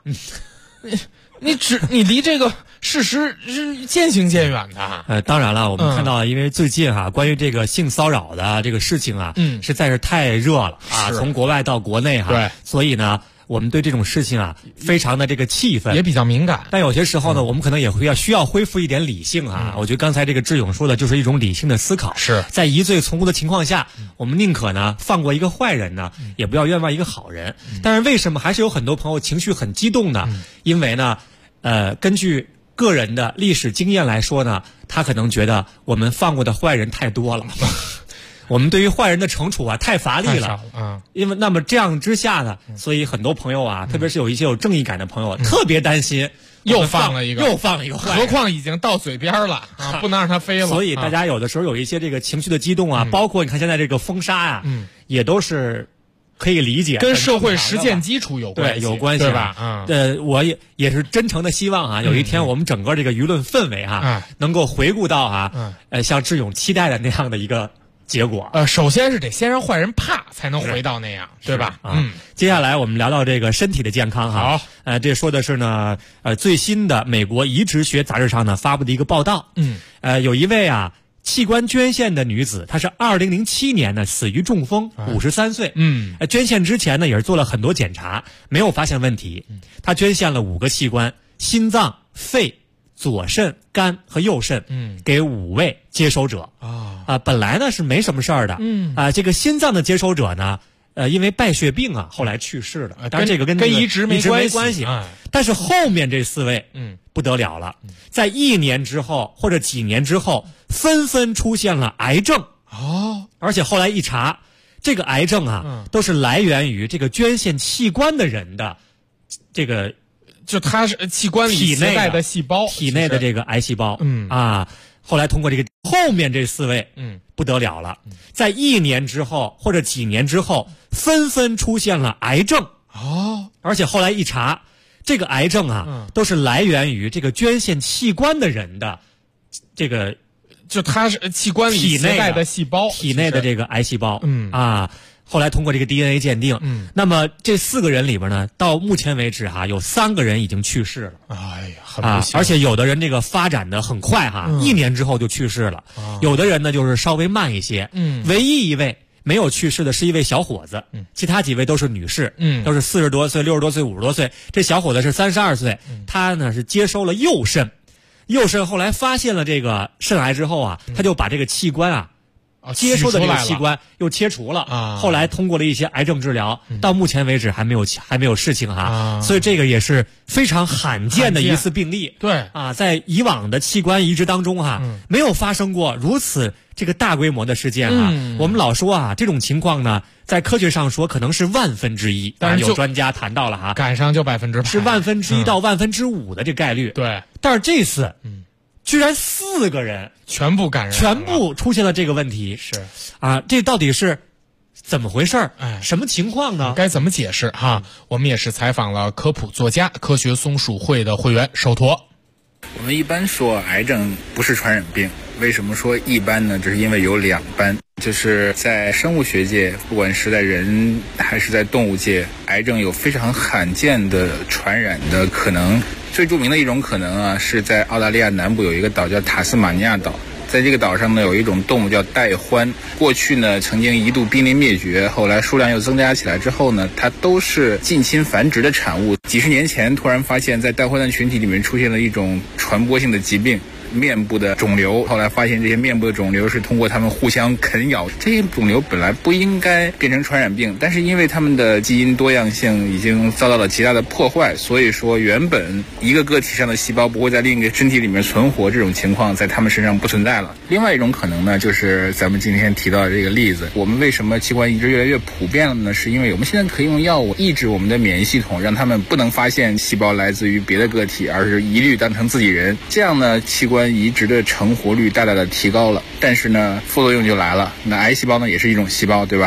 你离这个事实是渐行渐远的。 当然了，我们看到，因为最近关于这个性骚扰的这个事情实在是太热了从国外到国内对， 所以呢，我们对这种事情非常的这个气愤， 也比较敏感。 但有些时候呢，我们可能也需要恢复一点理性我觉得刚才这个志勇说的就是一种理性的思考。 是在疑罪从无的情况下，我们宁可呢放过一个坏人呢，也不要冤枉一个好人。但是为什么还是有很多朋友情绪很激动呢？因为呢，根据个人的历史经验来说呢，他可能觉得我们放过的坏人太多了。我们对于坏人的惩处太乏力了，因为那么这样之下呢，所以很多朋友特别是有一些有正义感的朋友，特别担心又放了一个坏人， 何况已经到嘴边了不能让他飞了。 所以大家有的时候有一些这个情绪的激动包括你看现在这个封杀也都是可以理解， 跟社会实践基础有关系， 对，有关系， 对吧？ 我也是真诚的希望有一天我们整个这个舆论氛围能够回顾到像志勇期待的那样的一个结果。 首先是得先让坏人怕，才能回到那样，对吧？ 接下来我们聊到这个身体的健康好， 这说的是呢，最新的美国移植学杂志上呢发布的一个报道。有一位器官捐献的女子，她是2007年呢死于中风，53岁。捐献之前呢也是做了很多检查，没有发现问题。她捐献了5个器官：心脏、肺、左肾、肝和右肾，给5位接收者。本来呢是没什么事儿的。这个心脏的接收者呢，因为败血病后来去世了。当然这个跟移植没关系。 但是后面这4位，不得了了，在1年之后或者几年之后，纷纷出现了癌症。而且后来一查，这个癌症都是来源于这个捐献器官的人的这个， 就他是器官里携带的细胞， 体内的这个癌细胞。后来通过这个后面这4位，不得了了，在1年之后或者几年之后，纷纷出现了癌症。而且后来一查，这个癌症都是来源于这个捐献器官的人的这个， 就他是器官里携带的细胞， 体内的这个癌细胞。后来通过这个 DNA 鉴定，那么这4个人里边呢，到目前为止有3个人已经去世了。 哎呀，很不幸。 而且有的人这个发展的很快1年之后就去世了。有的人呢就是稍微慢一些。唯一一位没有去世的是一位小伙子，其他几位都是女士，都是40多岁、60多岁、50多岁。这小伙子是32岁，他呢是接收了右肾，后来发现了这个肾癌之后他就把这个器官接收的这个器官又切除了。后来通过了一些癌症治疗，到目前为止还没有事情所以这个也是非常罕见的一次病例。 对在以往的器官移植当中没有发生过如此这个大规模的事件我们老说这种情况呢，在科学上说可能是1/1000，但是有专家谈到了赶上就100%， 是1/1000到1/5的这概率。 对， 但是这次居然4个人全部感染， 全部出现了这个问题。 是这到底是怎么回事？什么情况呢？ 该怎么解释我们也是采访了科普作家、科学松鼠会的会员手陀。 我们一般说癌症不是传染病，为什么说一般呢？这是因为有2般，就是在生物学界，不管是在人还是在动物界，癌症有非常罕见的传染的可能。最著名的一种可能是在澳大利亚南部有一个岛叫塔斯马尼亚岛，在这个岛上呢有一种动物叫袋獾，过去呢曾经一度濒临灭绝，后来数量又增加起来之后呢，它都是近亲繁殖的产物。几十年前突然发现在袋獾的群体里面出现了一种传播性的疾病，面部的肿瘤，后来发现这些面部的肿瘤是通过它们互相啃咬，这些肿瘤本来不应该变成传染病，但是因为它们的基因多样性已经遭到了极大的破坏，所以说原本一个个体上的细胞不会在另一个身体里面存活，这种情况在它们身上不存在了。另外一种可能呢，就是咱们今天提到的这个例子，我们为什么器官移植越来越普遍了呢？是因为我们现在可以用药物抑制我们的免疫系统，让他们不能发现细胞来自于别的个体，而是一律当成自己人，这样呢器官移植的成活率大大的提高了。但是呢副作用就来了，那癌细胞呢也是一种细胞，对吧？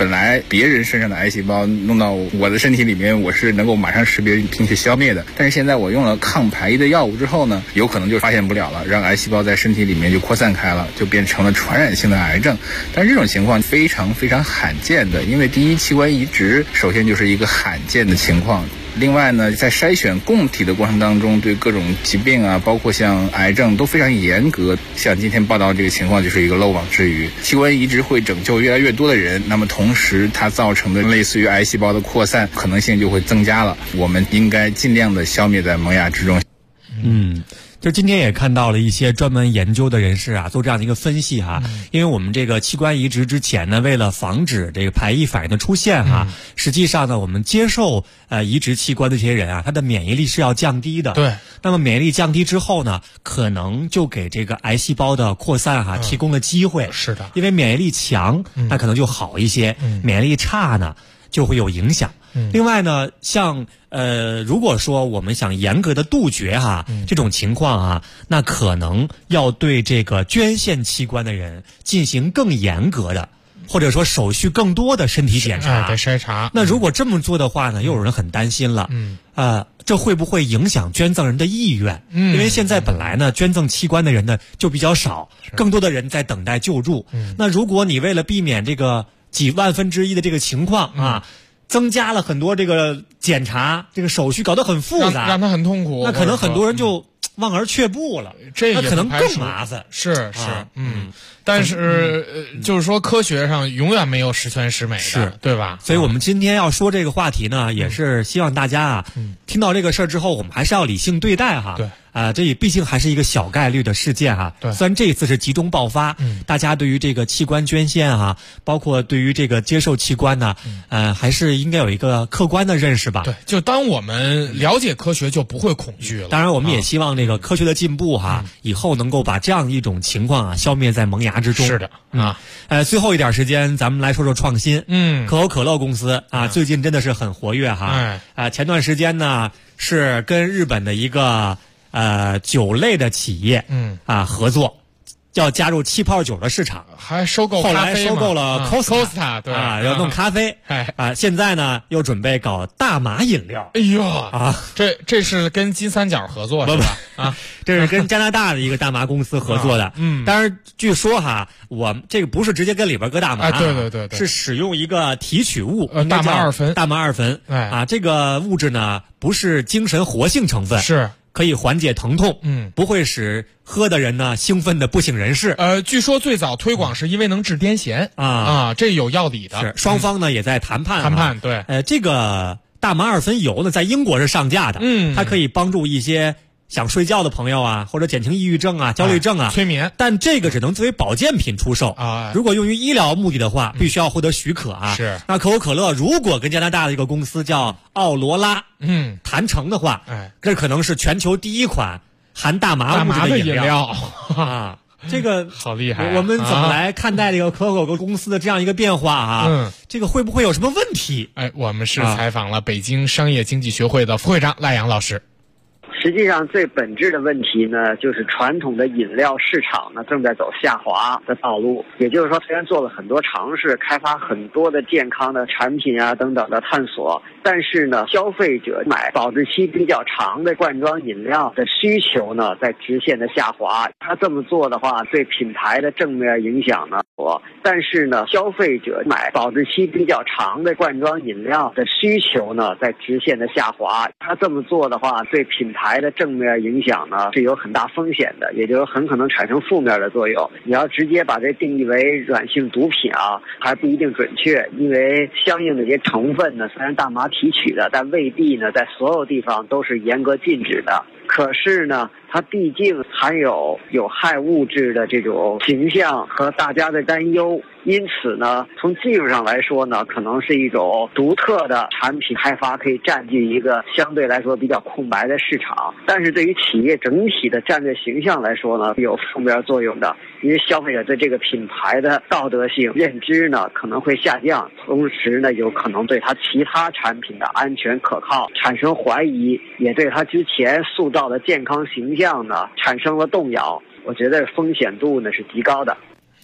本来别人身上的癌细胞弄到我的身体里面，我是能够马上识别并且消灭的。但是现在我用了抗排异的药物之后呢，有可能就发现不了了，让癌细胞在身体里面就扩散开了，就变成了传染性的癌症。但是这种情况非常非常罕见的，因为第一，器官移植首先就是一个罕见的情况。另外呢，在筛选供体的过程当中，对各种疾病啊，包括像癌症都非常严格。像今天报道这个情况就是一个漏网之鱼。器官移植会拯救越来越多的人，那么同时它造成的类似于癌细胞的扩散可能性就会增加了。我们应该尽量的消灭在萌芽之中。 就今天也看到了一些专门研究的人士啊，做这样的一个分析哈。因为我们这个器官移植之前呢，为了防止这个排异反应的出现哈，实际上呢，我们接受移植器官的这些人啊，他的免疫力是要降低的。 对。 那么免疫力降低之后呢，可能就给这个癌细胞的扩散哈提供了机会。 是的。 因为免疫力强，那可能就好一些；免疫力差呢，就会有影响。另外呢，像如果说我们想严格的杜绝这种情况啊，那可能要对这个捐献器官的人进行更严格的，或者说手续更多的身体检查， 得筛查。 那如果这么做的话呢，又有人很担心了。这会不会影响捐赠人的意愿？因为现在本来呢，捐赠器官的人呢就比较少，更多的人在等待救助。那如果你为了避免这个几万分之一的这个情况啊，增加了很多这个检查，这个手续搞得很复杂， 让他很痛苦。 那可能很多人就望而却步了， 这可能更麻烦。 是，但是就是说科学上永远没有十全十美的， 是对吧？ 所以我们今天要说这个话题呢，也是希望大家啊，听到这个事儿之后，我们还是要理性对待哈。 对。 这也毕竟还是一个小概率的事件哈。 对。 虽然这一次是集中爆发，大家对于这个器官捐献哈，包括对于这个接受器官呢，还是应该有一个客观的认识吧。 对，就当我们了解科学，就不会恐惧了。 当然，我们也希望这个科学的进步哈，以后能够把这样一种情况啊消灭在萌芽之中。 是的最后一点时间，咱们来说说创新。可口可乐公司啊，最近真的是很活跃哈。前段时间呢，是跟日本的一个酒类的企业合作，要加入气泡酒的市场， 还收购咖啡， 后来收购了 Costa， 对要弄咖啡，现在呢又准备搞大麻饮料。 哎呦这是跟金三角合作是吧？ 这是跟加拿大的一个大麻公司合作的。但是据说我这个不是直接跟里边搁大麻， 对， 是使用一个提取物， 大麻二酚。 大麻二酚，这个物质呢不是精神活性成分， 是可以缓解疼痛，不会使喝的人呢兴奋的不省人事。 据说最早推广是因为能治癫痫这有药理的。 是双方呢也在谈判。 对， 这个大麻二酚油呢在英国是上架的，它可以帮助一些想睡觉的朋友啊，或者减轻抑郁症啊、焦虑症啊， 催眠。 但这个只能作为保健品出售啊。如果用于医疗目的的话，必须要获得许可啊。 是。 那可口可乐如果跟加拿大的一个公司叫奥罗拉，谈成的话，这可能是全球第一款含大麻物质的饮料啊。这个好厉害。 我们怎么来看待这个可口公司的这样一个变化啊？这个会不会有什么问题？ 我们是采访了北京商业经济学会的副会长赖阳老师。 实际上最本质的问题呢，就是传统的饮料市场呢正在走下滑的道路。也就是说，虽然做了很多尝试，开发很多的健康的产品啊等等的探索，但是呢，消费者买保质期比较长的罐装饮料的需求呢在直线的下滑。他这么做的话，对品牌的正面影响呢但是呢，消费者买保质期比较长的罐装饮料的需求呢在直线的下滑。他这么做的话，对品牌的正面影响呢是有很大风险的，也就是很可能产生负面的作用。你要直接把这定义为软性毒品还不一定准确，因为相应的这些成分呢，虽然大麻提取的，但未必呢在所有地方都是严格禁止的。可是呢，它毕竟含有有害物质的这种形象和大家的担忧，因此呢，从技术上来说呢，可能是一种独特的产品开发，可以占据一个相对来说比较空白的市场。但是对于企业整体的战略形象来说呢，有负面作用的，因为消费者对这个品牌的道德性认知呢可能会下降，同时呢，有可能对它其他产品的安全可靠产生怀疑，也对它之前塑造的健康形象呢产生了动摇。我觉得风险度呢是极高的。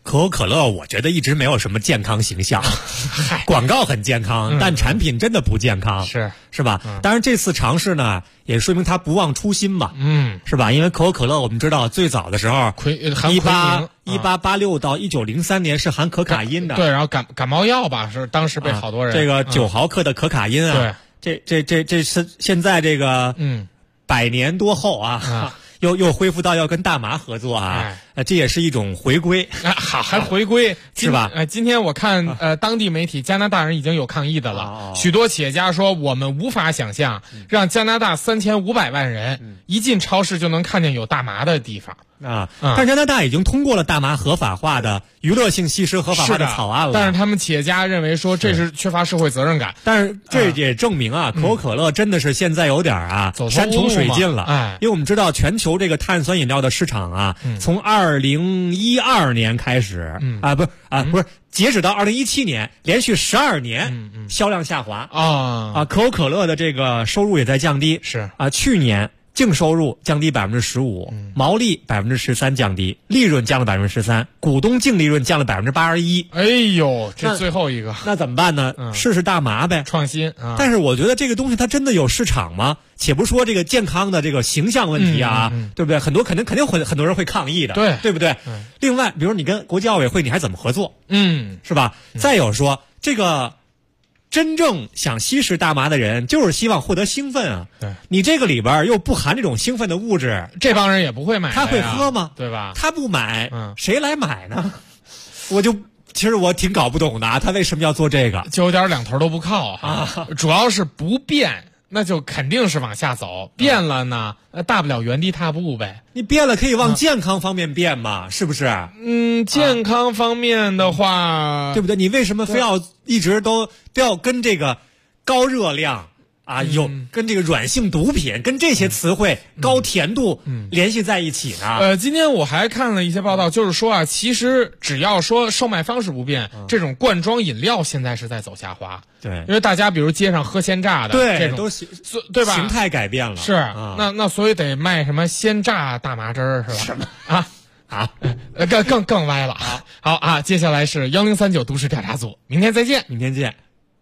可口可乐我觉得一直没有什么健康形象，广告很健康，但产品真的不健康，是吧？当然这次尝试呢，也说明他不忘初心吧，是吧？因为可口可乐我们知道最早的时候，1886到1903年是含可卡因的， 对，然后感冒药吧，是当时被好多人这个9毫克的可卡因啊，对，这是现在这个100年多后啊。又恢复到要跟大麻合作啊，这也是一种回归好，还回归是吧？ 今天我看当地媒体加拿大人已经有抗议的了，许多企业家说我们无法想象让加拿大3500万人一进超市就能看见有大麻的地方。 但加拿大已经通过了大麻合法化的娱乐性吸食合法化的草案了， 但是他们企业家认为说这是缺乏社会责任感。 但是这也证明可口可乐真的是现在有点山穷水尽了，因为我们知道全球这个碳酸饮料的市场从2012年开始不是截止到2017年，连续12年销量下滑可口可乐的这个收入也在降低，去年净收入降低15%，毛利13%降低，利润降了13%，股东净利润降了81%。 哎呦，这最后一个， 那怎么办呢？试试大麻呗， 创新但是我觉得这个东西它真的有市场吗？且不说这个健康的这个形象问题对不对？肯定很多人会抗议的，对不对？另外，比如你跟国际奥委会，你还怎么合作？是吧？再有说这个。真正想吸食大麻的人，就是希望获得兴奋对， 你这个里边又不含这种兴奋的物质， 这帮人也不会买。 他会喝吗？ 对吧？ 他不买，谁来买呢？其实我挺搞不懂的他为什么要做这个？ 就有点两头都不靠主要是不变。那就肯定是往下走，变了呢，大不了原地踏步呗。 你变了可以往健康方面变嘛，是不是？ 健康方面的话， 对不对？你为什么非要一直都要跟这个高热量有跟这个软性毒品跟这些词汇高甜度联系在一起呢？ 今天我还看了一些报道，就是说其实只要说售卖方式不变，这种罐装饮料现在是在走下滑。 对， 因为大家比如街上喝鲜榨的， 对， 都对吧？ 形态改变了。 是，那所以得卖什么鲜榨大麻汁儿是吧？ 什么更歪了好接下来是1039都市调查组，明天再见。 明天见。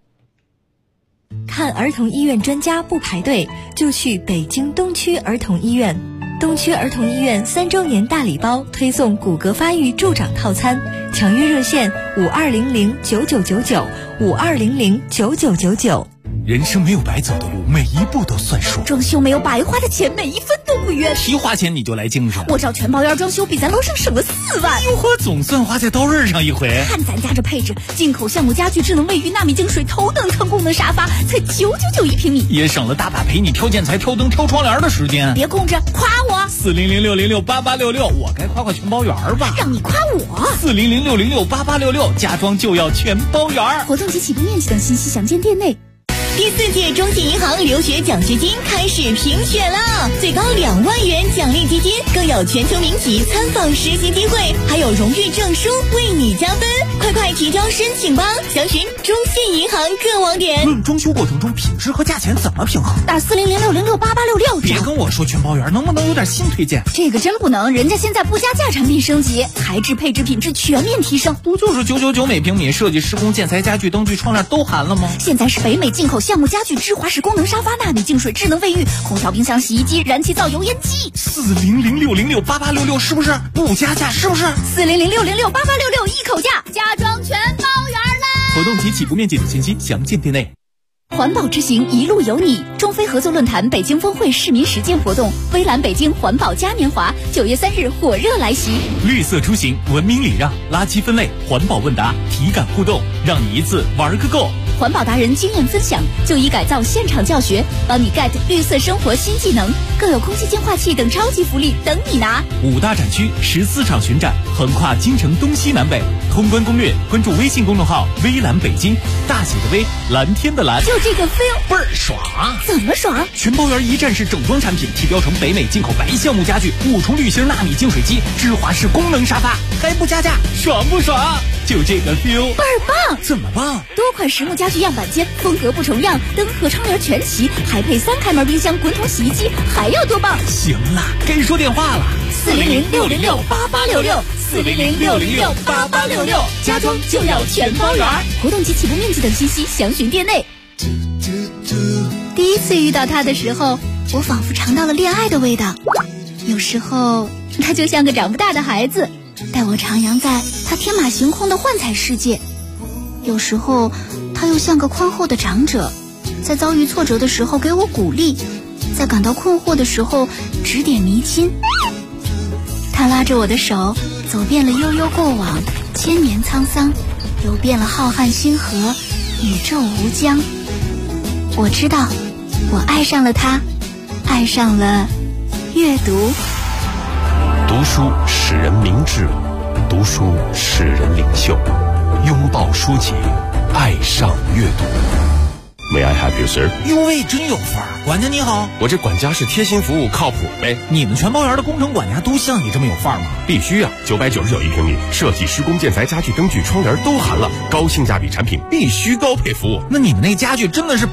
看儿童医院专家不排队，就去北京东区儿童医院。东区儿童医院3周年大礼包推送骨骼发育助长套餐，抢约热线52009999，52009999。 人生没有白走的路，每一步都算数。 装修没有白花的钱，每一分都不冤。 提花钱你就来精神， 我找全包院装修比咱楼上省了4万。 哟呵，总算花在刀刃上一回。 看咱家这配置，进口橡木家具、智能卫浴、纳米净水、头等舱功能沙发，才999一平米， 也省了大把陪你挑建材、挑灯、挑窗帘的时间。 别空着，夸我 400668866，我该夸全包园吧？ 让你夸我 400668866，家装就要全包园。 活动及起步面积等信息详见店内。 第4届中信银行留学奖学金开始评选了，最高2万元奖励基金，更有全球名企参访实习机会，还有荣誉证书为你加分。快提交申请吧！详询中信银行各网点。 论装修过程中品质和价钱怎么平衡？ 打400668866。 别跟我说全包圆，能不能有点新推荐？ 这个真不能，人家现在不加价产品升级，材质配置品质全面提升。 不就是999每平米，设计施工建材家具灯具窗帘都含了吗？ 现在是北美进口橡木家具、芝华士功能沙发、纳米净水、智能卫浴、空调、冰箱、洗衣机、燃气灶、油烟机。 400668866是不是不加价？是不是 400668866一口价，家装全包圆啦！ 活动及起步面积等信息详见店内。 环保之行，一路有你。中非合作论坛北京峰会市民实践活动，微蓝北京环保嘉年华9月3日火热来袭。 绿色出行，文明礼让，垃圾分类，环保问答，体感互动，让你一次玩个够。 环保达人经验分享，就医改造现场教学，帮你 get 绿色生活新技能，更有空气净化器等超级福利等你拿。 5大展区14场巡展，横跨京城东西南北。通关攻略，关注微信公众号微蓝北京，大写的微，蓝天的蓝。 就这个 feel 倍儿爽！ 怎么爽？ 全包圆一站式整装产品，提标成北美进口白橡木家具，5重滤芯纳米净水机，芝华士功能沙发，还不加价，爽不爽？就这个 feel 倍儿棒！ 怎么棒？ 多款实木家具样板间，风格不重样，灯和窗帘全齐，还配3开门冰箱、滚筒洗衣机，还要多棒？ 行了，该说电话了。 400668866 400-606-8866，家装就要全包圆。活动及起步面积等信息详询店内。第一次遇到他的时候，我仿佛尝到了恋爱的味道。有时候他就像个长不大的孩子，带我徜徉在他天马行空的幻彩世界。有时候他又像个宽厚的长者，在遭遇挫折的时候给我鼓励，在感到困惑的时候指点迷津。他拉着我的手，走遍了悠悠过往，千年沧桑，游遍了浩瀚星河，宇宙无疆。我知道，我爱上了他，爱上了阅读。 读书使人明智，读书使人领袖。拥抱书籍，爱上阅读。May I help you, sir？ 哟喂，真有范儿！管家你好， 我这管家是贴心服务，靠谱呗。 你们全包园的工程管家都像你这么有范儿吗？ 必须啊，999一平米，设计、施工、建材、家具、灯具、窗帘都含了，高性价比产品，必须高配服务。 那你们那家具真的是